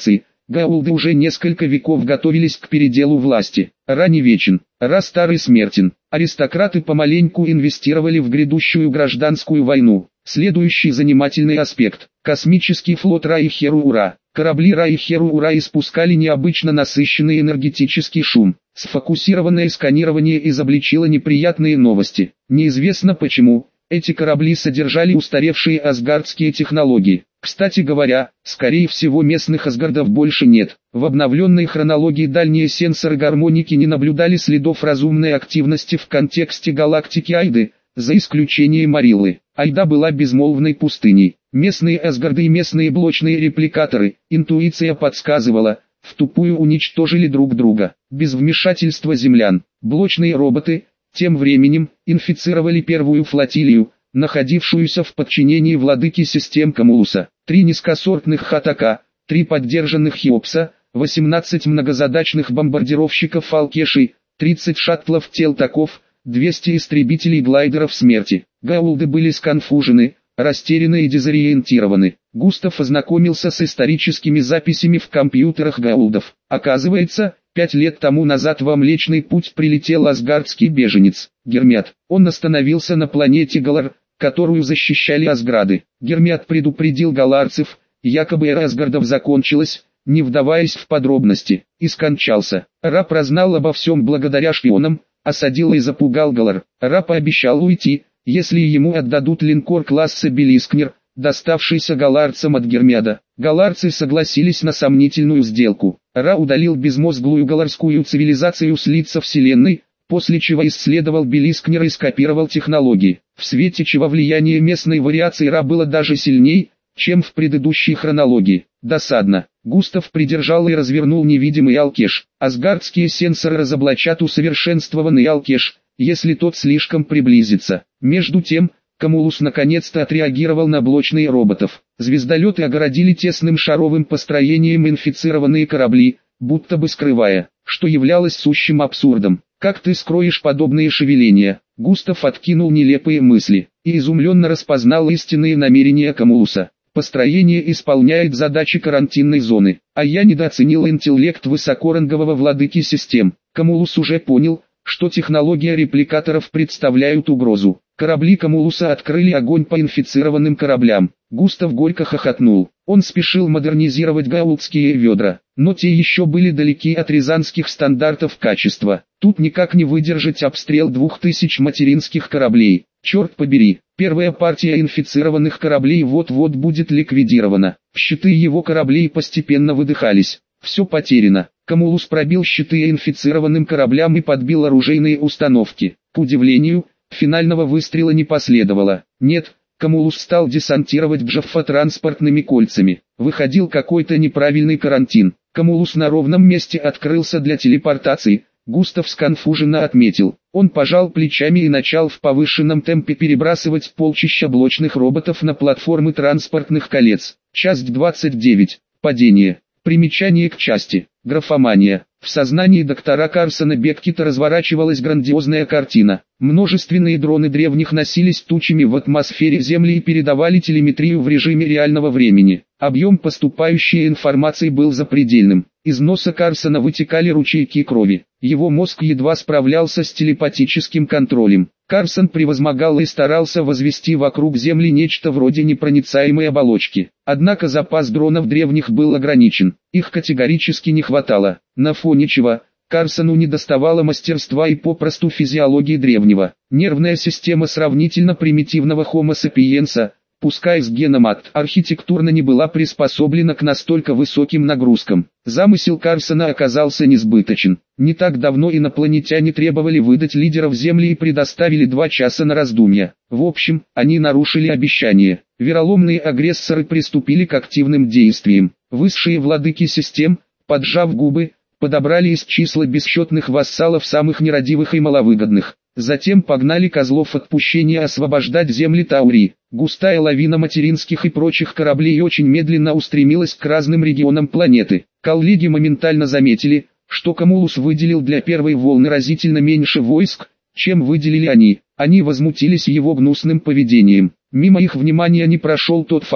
Гаулды уже несколько веков готовились к переделу власти. Ра не вечен, Ра старый смертен. Аристократы помаленьку инвестировали в грядущую гражданскую войну. Следующий занимательный аспект. Космический флот Ра и Херу-Ура. Корабли Ра и Херу-Ура испускали необычно насыщенный энергетический шум. Сфокусированное сканирование изобличило неприятные новости. Неизвестно почему, эти корабли содержали устаревшие асгардские технологии. Кстати говоря, скорее всего местных асгардов больше нет. В обновленной хронологии дальние сенсоры гармоники не наблюдали следов разумной активности в контексте галактики Айды, за исключением Ариллы. Айда была безмолвной пустыней. Местные асгарды и местные блочные репликаторы, интуиция подсказывала, в тупую уничтожили друг друга. Без вмешательства землян, блочные роботы, тем временем, инфицировали первую флотилию, находившуюся в подчинении владыки систем Камулуса. Три низкосортных Хатака, три поддержанных Хиопса, восемнадцать многозадачных бомбардировщиков Алкеши, тридцать шаттлов Телтаков, двести истребителей глайдеров смерти. Гаулды были сконфужены, растеряны и дезориентированы. Густав ознакомился с историческими записями в компьютерах гаулдов. Оказывается, пять лет тому назад во Млечный Путь прилетел асгардский беженец, Гермиад. Он остановился на планете Галар, которую защищали асграды. Гермиад предупредил галарцев, якобы эра асгардов закончилась, не вдаваясь в подробности, и скончался. Ра прознал обо всем благодаря шпионам, осадил и запугал Галар. Ра пообещал уйти, если ему отдадут линкор класса Белискнер, доставшийся галарцам от Гермиада. Галарцы согласились на сомнительную сделку. Ра удалил безмозглую галарскую цивилизацию с лица Вселенной, после чего исследовал Белискнер и скопировал технологии, в свете чего влияние местной вариации Ра было даже сильней, чем в предыдущей хронологии. Досадно. Густав придержал и развернул невидимый Алкеш. Асгардские сенсоры разоблачат усовершенствованный Алкеш, если тот слишком приблизится. Между тем, Камулус наконец-то отреагировал на блочные роботов. Звездолеты огородили тесным шаровым построением инфицированные корабли, будто бы скрывая, что являлось сущим абсурдом. «Как ты скроешь подобные шевеления?» Густав откинул нелепые мысли и изумленно распознал истинные намерения Камулуса. Построение исполняет задачи карантинной зоны, а я недооценил интеллект высокорангового владыки систем. Камулус уже понял, что технология репликаторов представляют угрозу. Корабли Камулуса открыли огонь по инфицированным кораблям. Густав горько хохотнул. Он спешил модернизировать гаулдские ведра, но те еще были далеки от рязанских стандартов качества. Тут никак не выдержать обстрел двух тысяч материнских кораблей. Черт побери, первая партия инфицированных кораблей вот-вот будет ликвидирована. Щиты его кораблей постепенно выдыхались. Все потеряно. Камулус пробил щиты инфицированным кораблям и подбил оружейные установки. К удивлению, финального выстрела не последовало. Нет, Камулус стал десантировать Бжаффа транспортными кольцами. Выходил какой-то неправильный карантин. Камулус на ровном месте открылся для телепортации. Густав сконфуженно отметил. Он пожал плечами и начал в повышенном темпе перебрасывать полчища блочных роботов на платформы транспортных колец. Часть двадцать девять. Падение. Примечание к части. Графомания. В сознании доктора Карсона Беккета разворачивалась грандиозная картина. Множественные дроны древних носились тучами в атмосфере Земли и передавали телеметрию в режиме реального времени. Объем поступающей информации был запредельным. Из носа Карсона вытекали ручейки крови. Его мозг едва справлялся с телепатическим контролем. Карсон превозмогал и старался возвести вокруг Земли нечто вроде непроницаемой оболочки. Однако запас дронов древних был ограничен. Их категорически не хватало. На фоне чего Карсону недоставало мастерства и попросту физиологии древнего. Нервная система сравнительно примитивного Homo sapiens, пускай с геном ад, архитектурно не была приспособлена к настолько высоким нагрузкам. Замысел Карсона оказался несбыточен. Не так давно инопланетяне требовали выдать лидеров Земли и предоставили два часа на раздумья. В общем, они нарушили обещание. Вероломные агрессоры приступили к активным действиям. Высшие владыки систем, поджав губы, подобрали из числа бесчетных вассалов самых нерадивых и маловыгодных. Затем погнали козлов отпущения освобождать земли Таури. Густая лавина материнских и прочих кораблей очень медленно устремилась к разным регионам планеты. Коллеги моментально заметили, что Камулус выделил для первой волны разительно меньше войск, чем выделили они. Они возмутились его гнусным поведением. Мимо их внимания не прошел тот факт,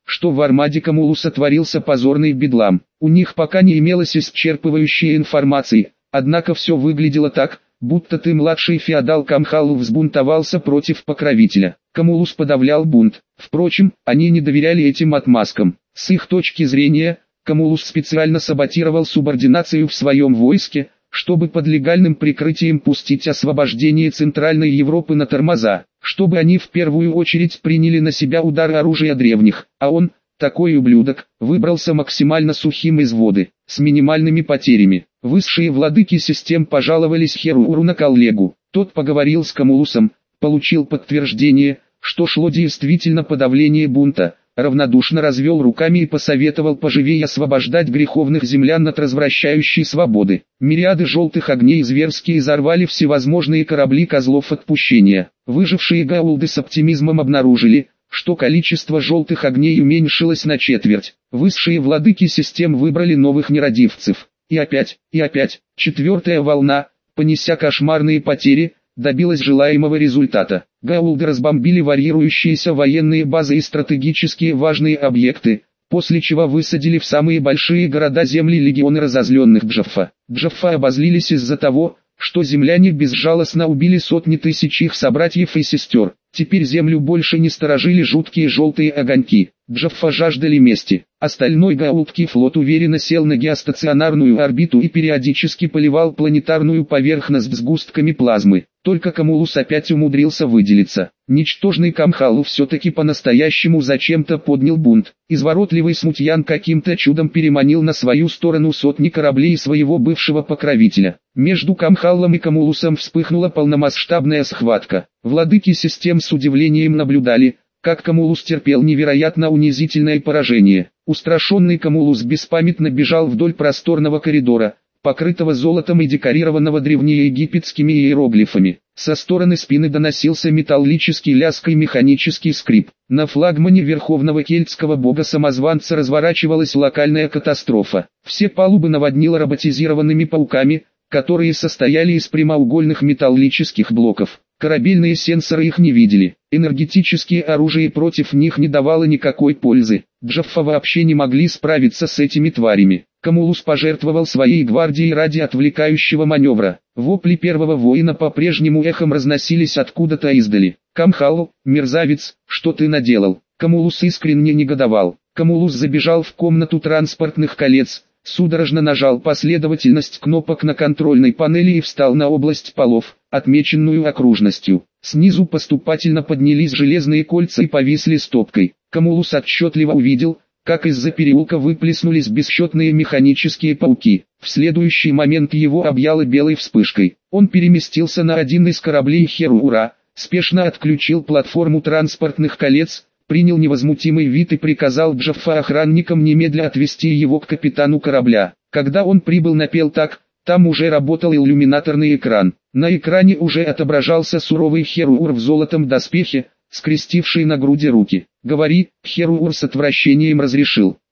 что в армаде Камулуса творился позорный бедлам. У них пока не имелось исчерпывающей информации, однако все выглядело так, будто ты младший феодал Камхалу взбунтовался против покровителя. Камулус подавлял бунт. Впрочем, они не доверяли этим отмазкам. С их точки зрения, Камулус специально саботировал субординацию в своем войске, чтобы под легальным прикрытием пустить освобождение Центральной Европы на тормоза, чтобы они в первую очередь приняли на себя удар оружия древних, а он, такой ублюдок, выбрался максимально сухим из воды, с минимальными потерями. Высшие владыки систем пожаловались Херууру на коллегу. Тот поговорил с Камулусом, получил подтверждение, что шло действительно подавление бунта, равнодушно развел руками и посоветовал поживее освобождать греховных землян от развращающей свободы. Мириады желтых огней зверски изорвали всевозможные корабли козлов отпущения. Выжившие гаулды с оптимизмом обнаружили, что количество желтых огней уменьшилось на четверть. Высшие владыки систем выбрали новых нерадивцев. И опять, и опять, четвертая волна, понеся кошмарные потери, добилась желаемого результата. Гаулды разбомбили варьирующиеся военные базы и стратегически важные объекты, после чего высадили в самые большие города земли легионы разозленных Джаффа. Джаффа обозлились из-за того, что земляне безжалостно убили сотни тысяч их собратьев и сестер. Теперь землю больше не сторожили жуткие желтые огоньки. Джаффа жаждали мести. Остальной гаулдский флот уверенно сел на геостационарную орбиту и периодически поливал планетарную поверхность сгустками плазмы. Только Камулус опять умудрился выделиться. Ничтожный Камхалу все-таки по-настоящему зачем-то поднял бунт. Изворотливый смутьян каким-то чудом переманил на свою сторону сотни кораблей своего бывшего покровителя. Между Камхаллом и Камулусом вспыхнула полномасштабная схватка. Владыки систем с удивлением наблюдали, как Камулус терпел невероятно унизительное поражение. Устрашенный Камулус беспамятно бежал вдоль просторного коридора, покрытого золотом и декорированного древнеегипетскими иероглифами. Со стороны спины доносился металлический лязг и механический скрип. На флагмане верховного кельтского бога-самозванца разворачивалась локальная катастрофа. Все палубы наводнило роботизированными пауками, которые состояли из прямоугольных металлических блоков. Корабельные сенсоры их не видели. Энергетические оружия против них не давало никакой пользы. Джаффа вообще не могли справиться с этими тварями. Камулус пожертвовал своей гвардией ради отвлекающего маневра. Вопли первого воина по-прежнему эхом разносились откуда-то издали. «Камхалу, мерзавец, что ты наделал?» Камулус искренне негодовал. Камулус забежал в комнату транспортных колец, судорожно нажал последовательность кнопок на контрольной панели и встал на область полов, отмеченную окружностью. Снизу поступательно поднялись железные кольца и повисли стопкой. Камулус отчетливо увидел, как из-за переулка выплеснулись бесчетные механические пауки. В следующий момент его объяло белой вспышкой. Он переместился на один из кораблей Херуура, спешно отключил платформу транспортных колец, принял невозмутимый вид и приказал Джаффа охранникам немедля отвести его к капитану корабля. Когда он прибыл на Пелтак, там уже работал иллюминаторный экран. На экране уже отображался суровый Херуур в золотом доспехе, скрестивший на груди руки. «Говори», Херуур с отвращением разрешил.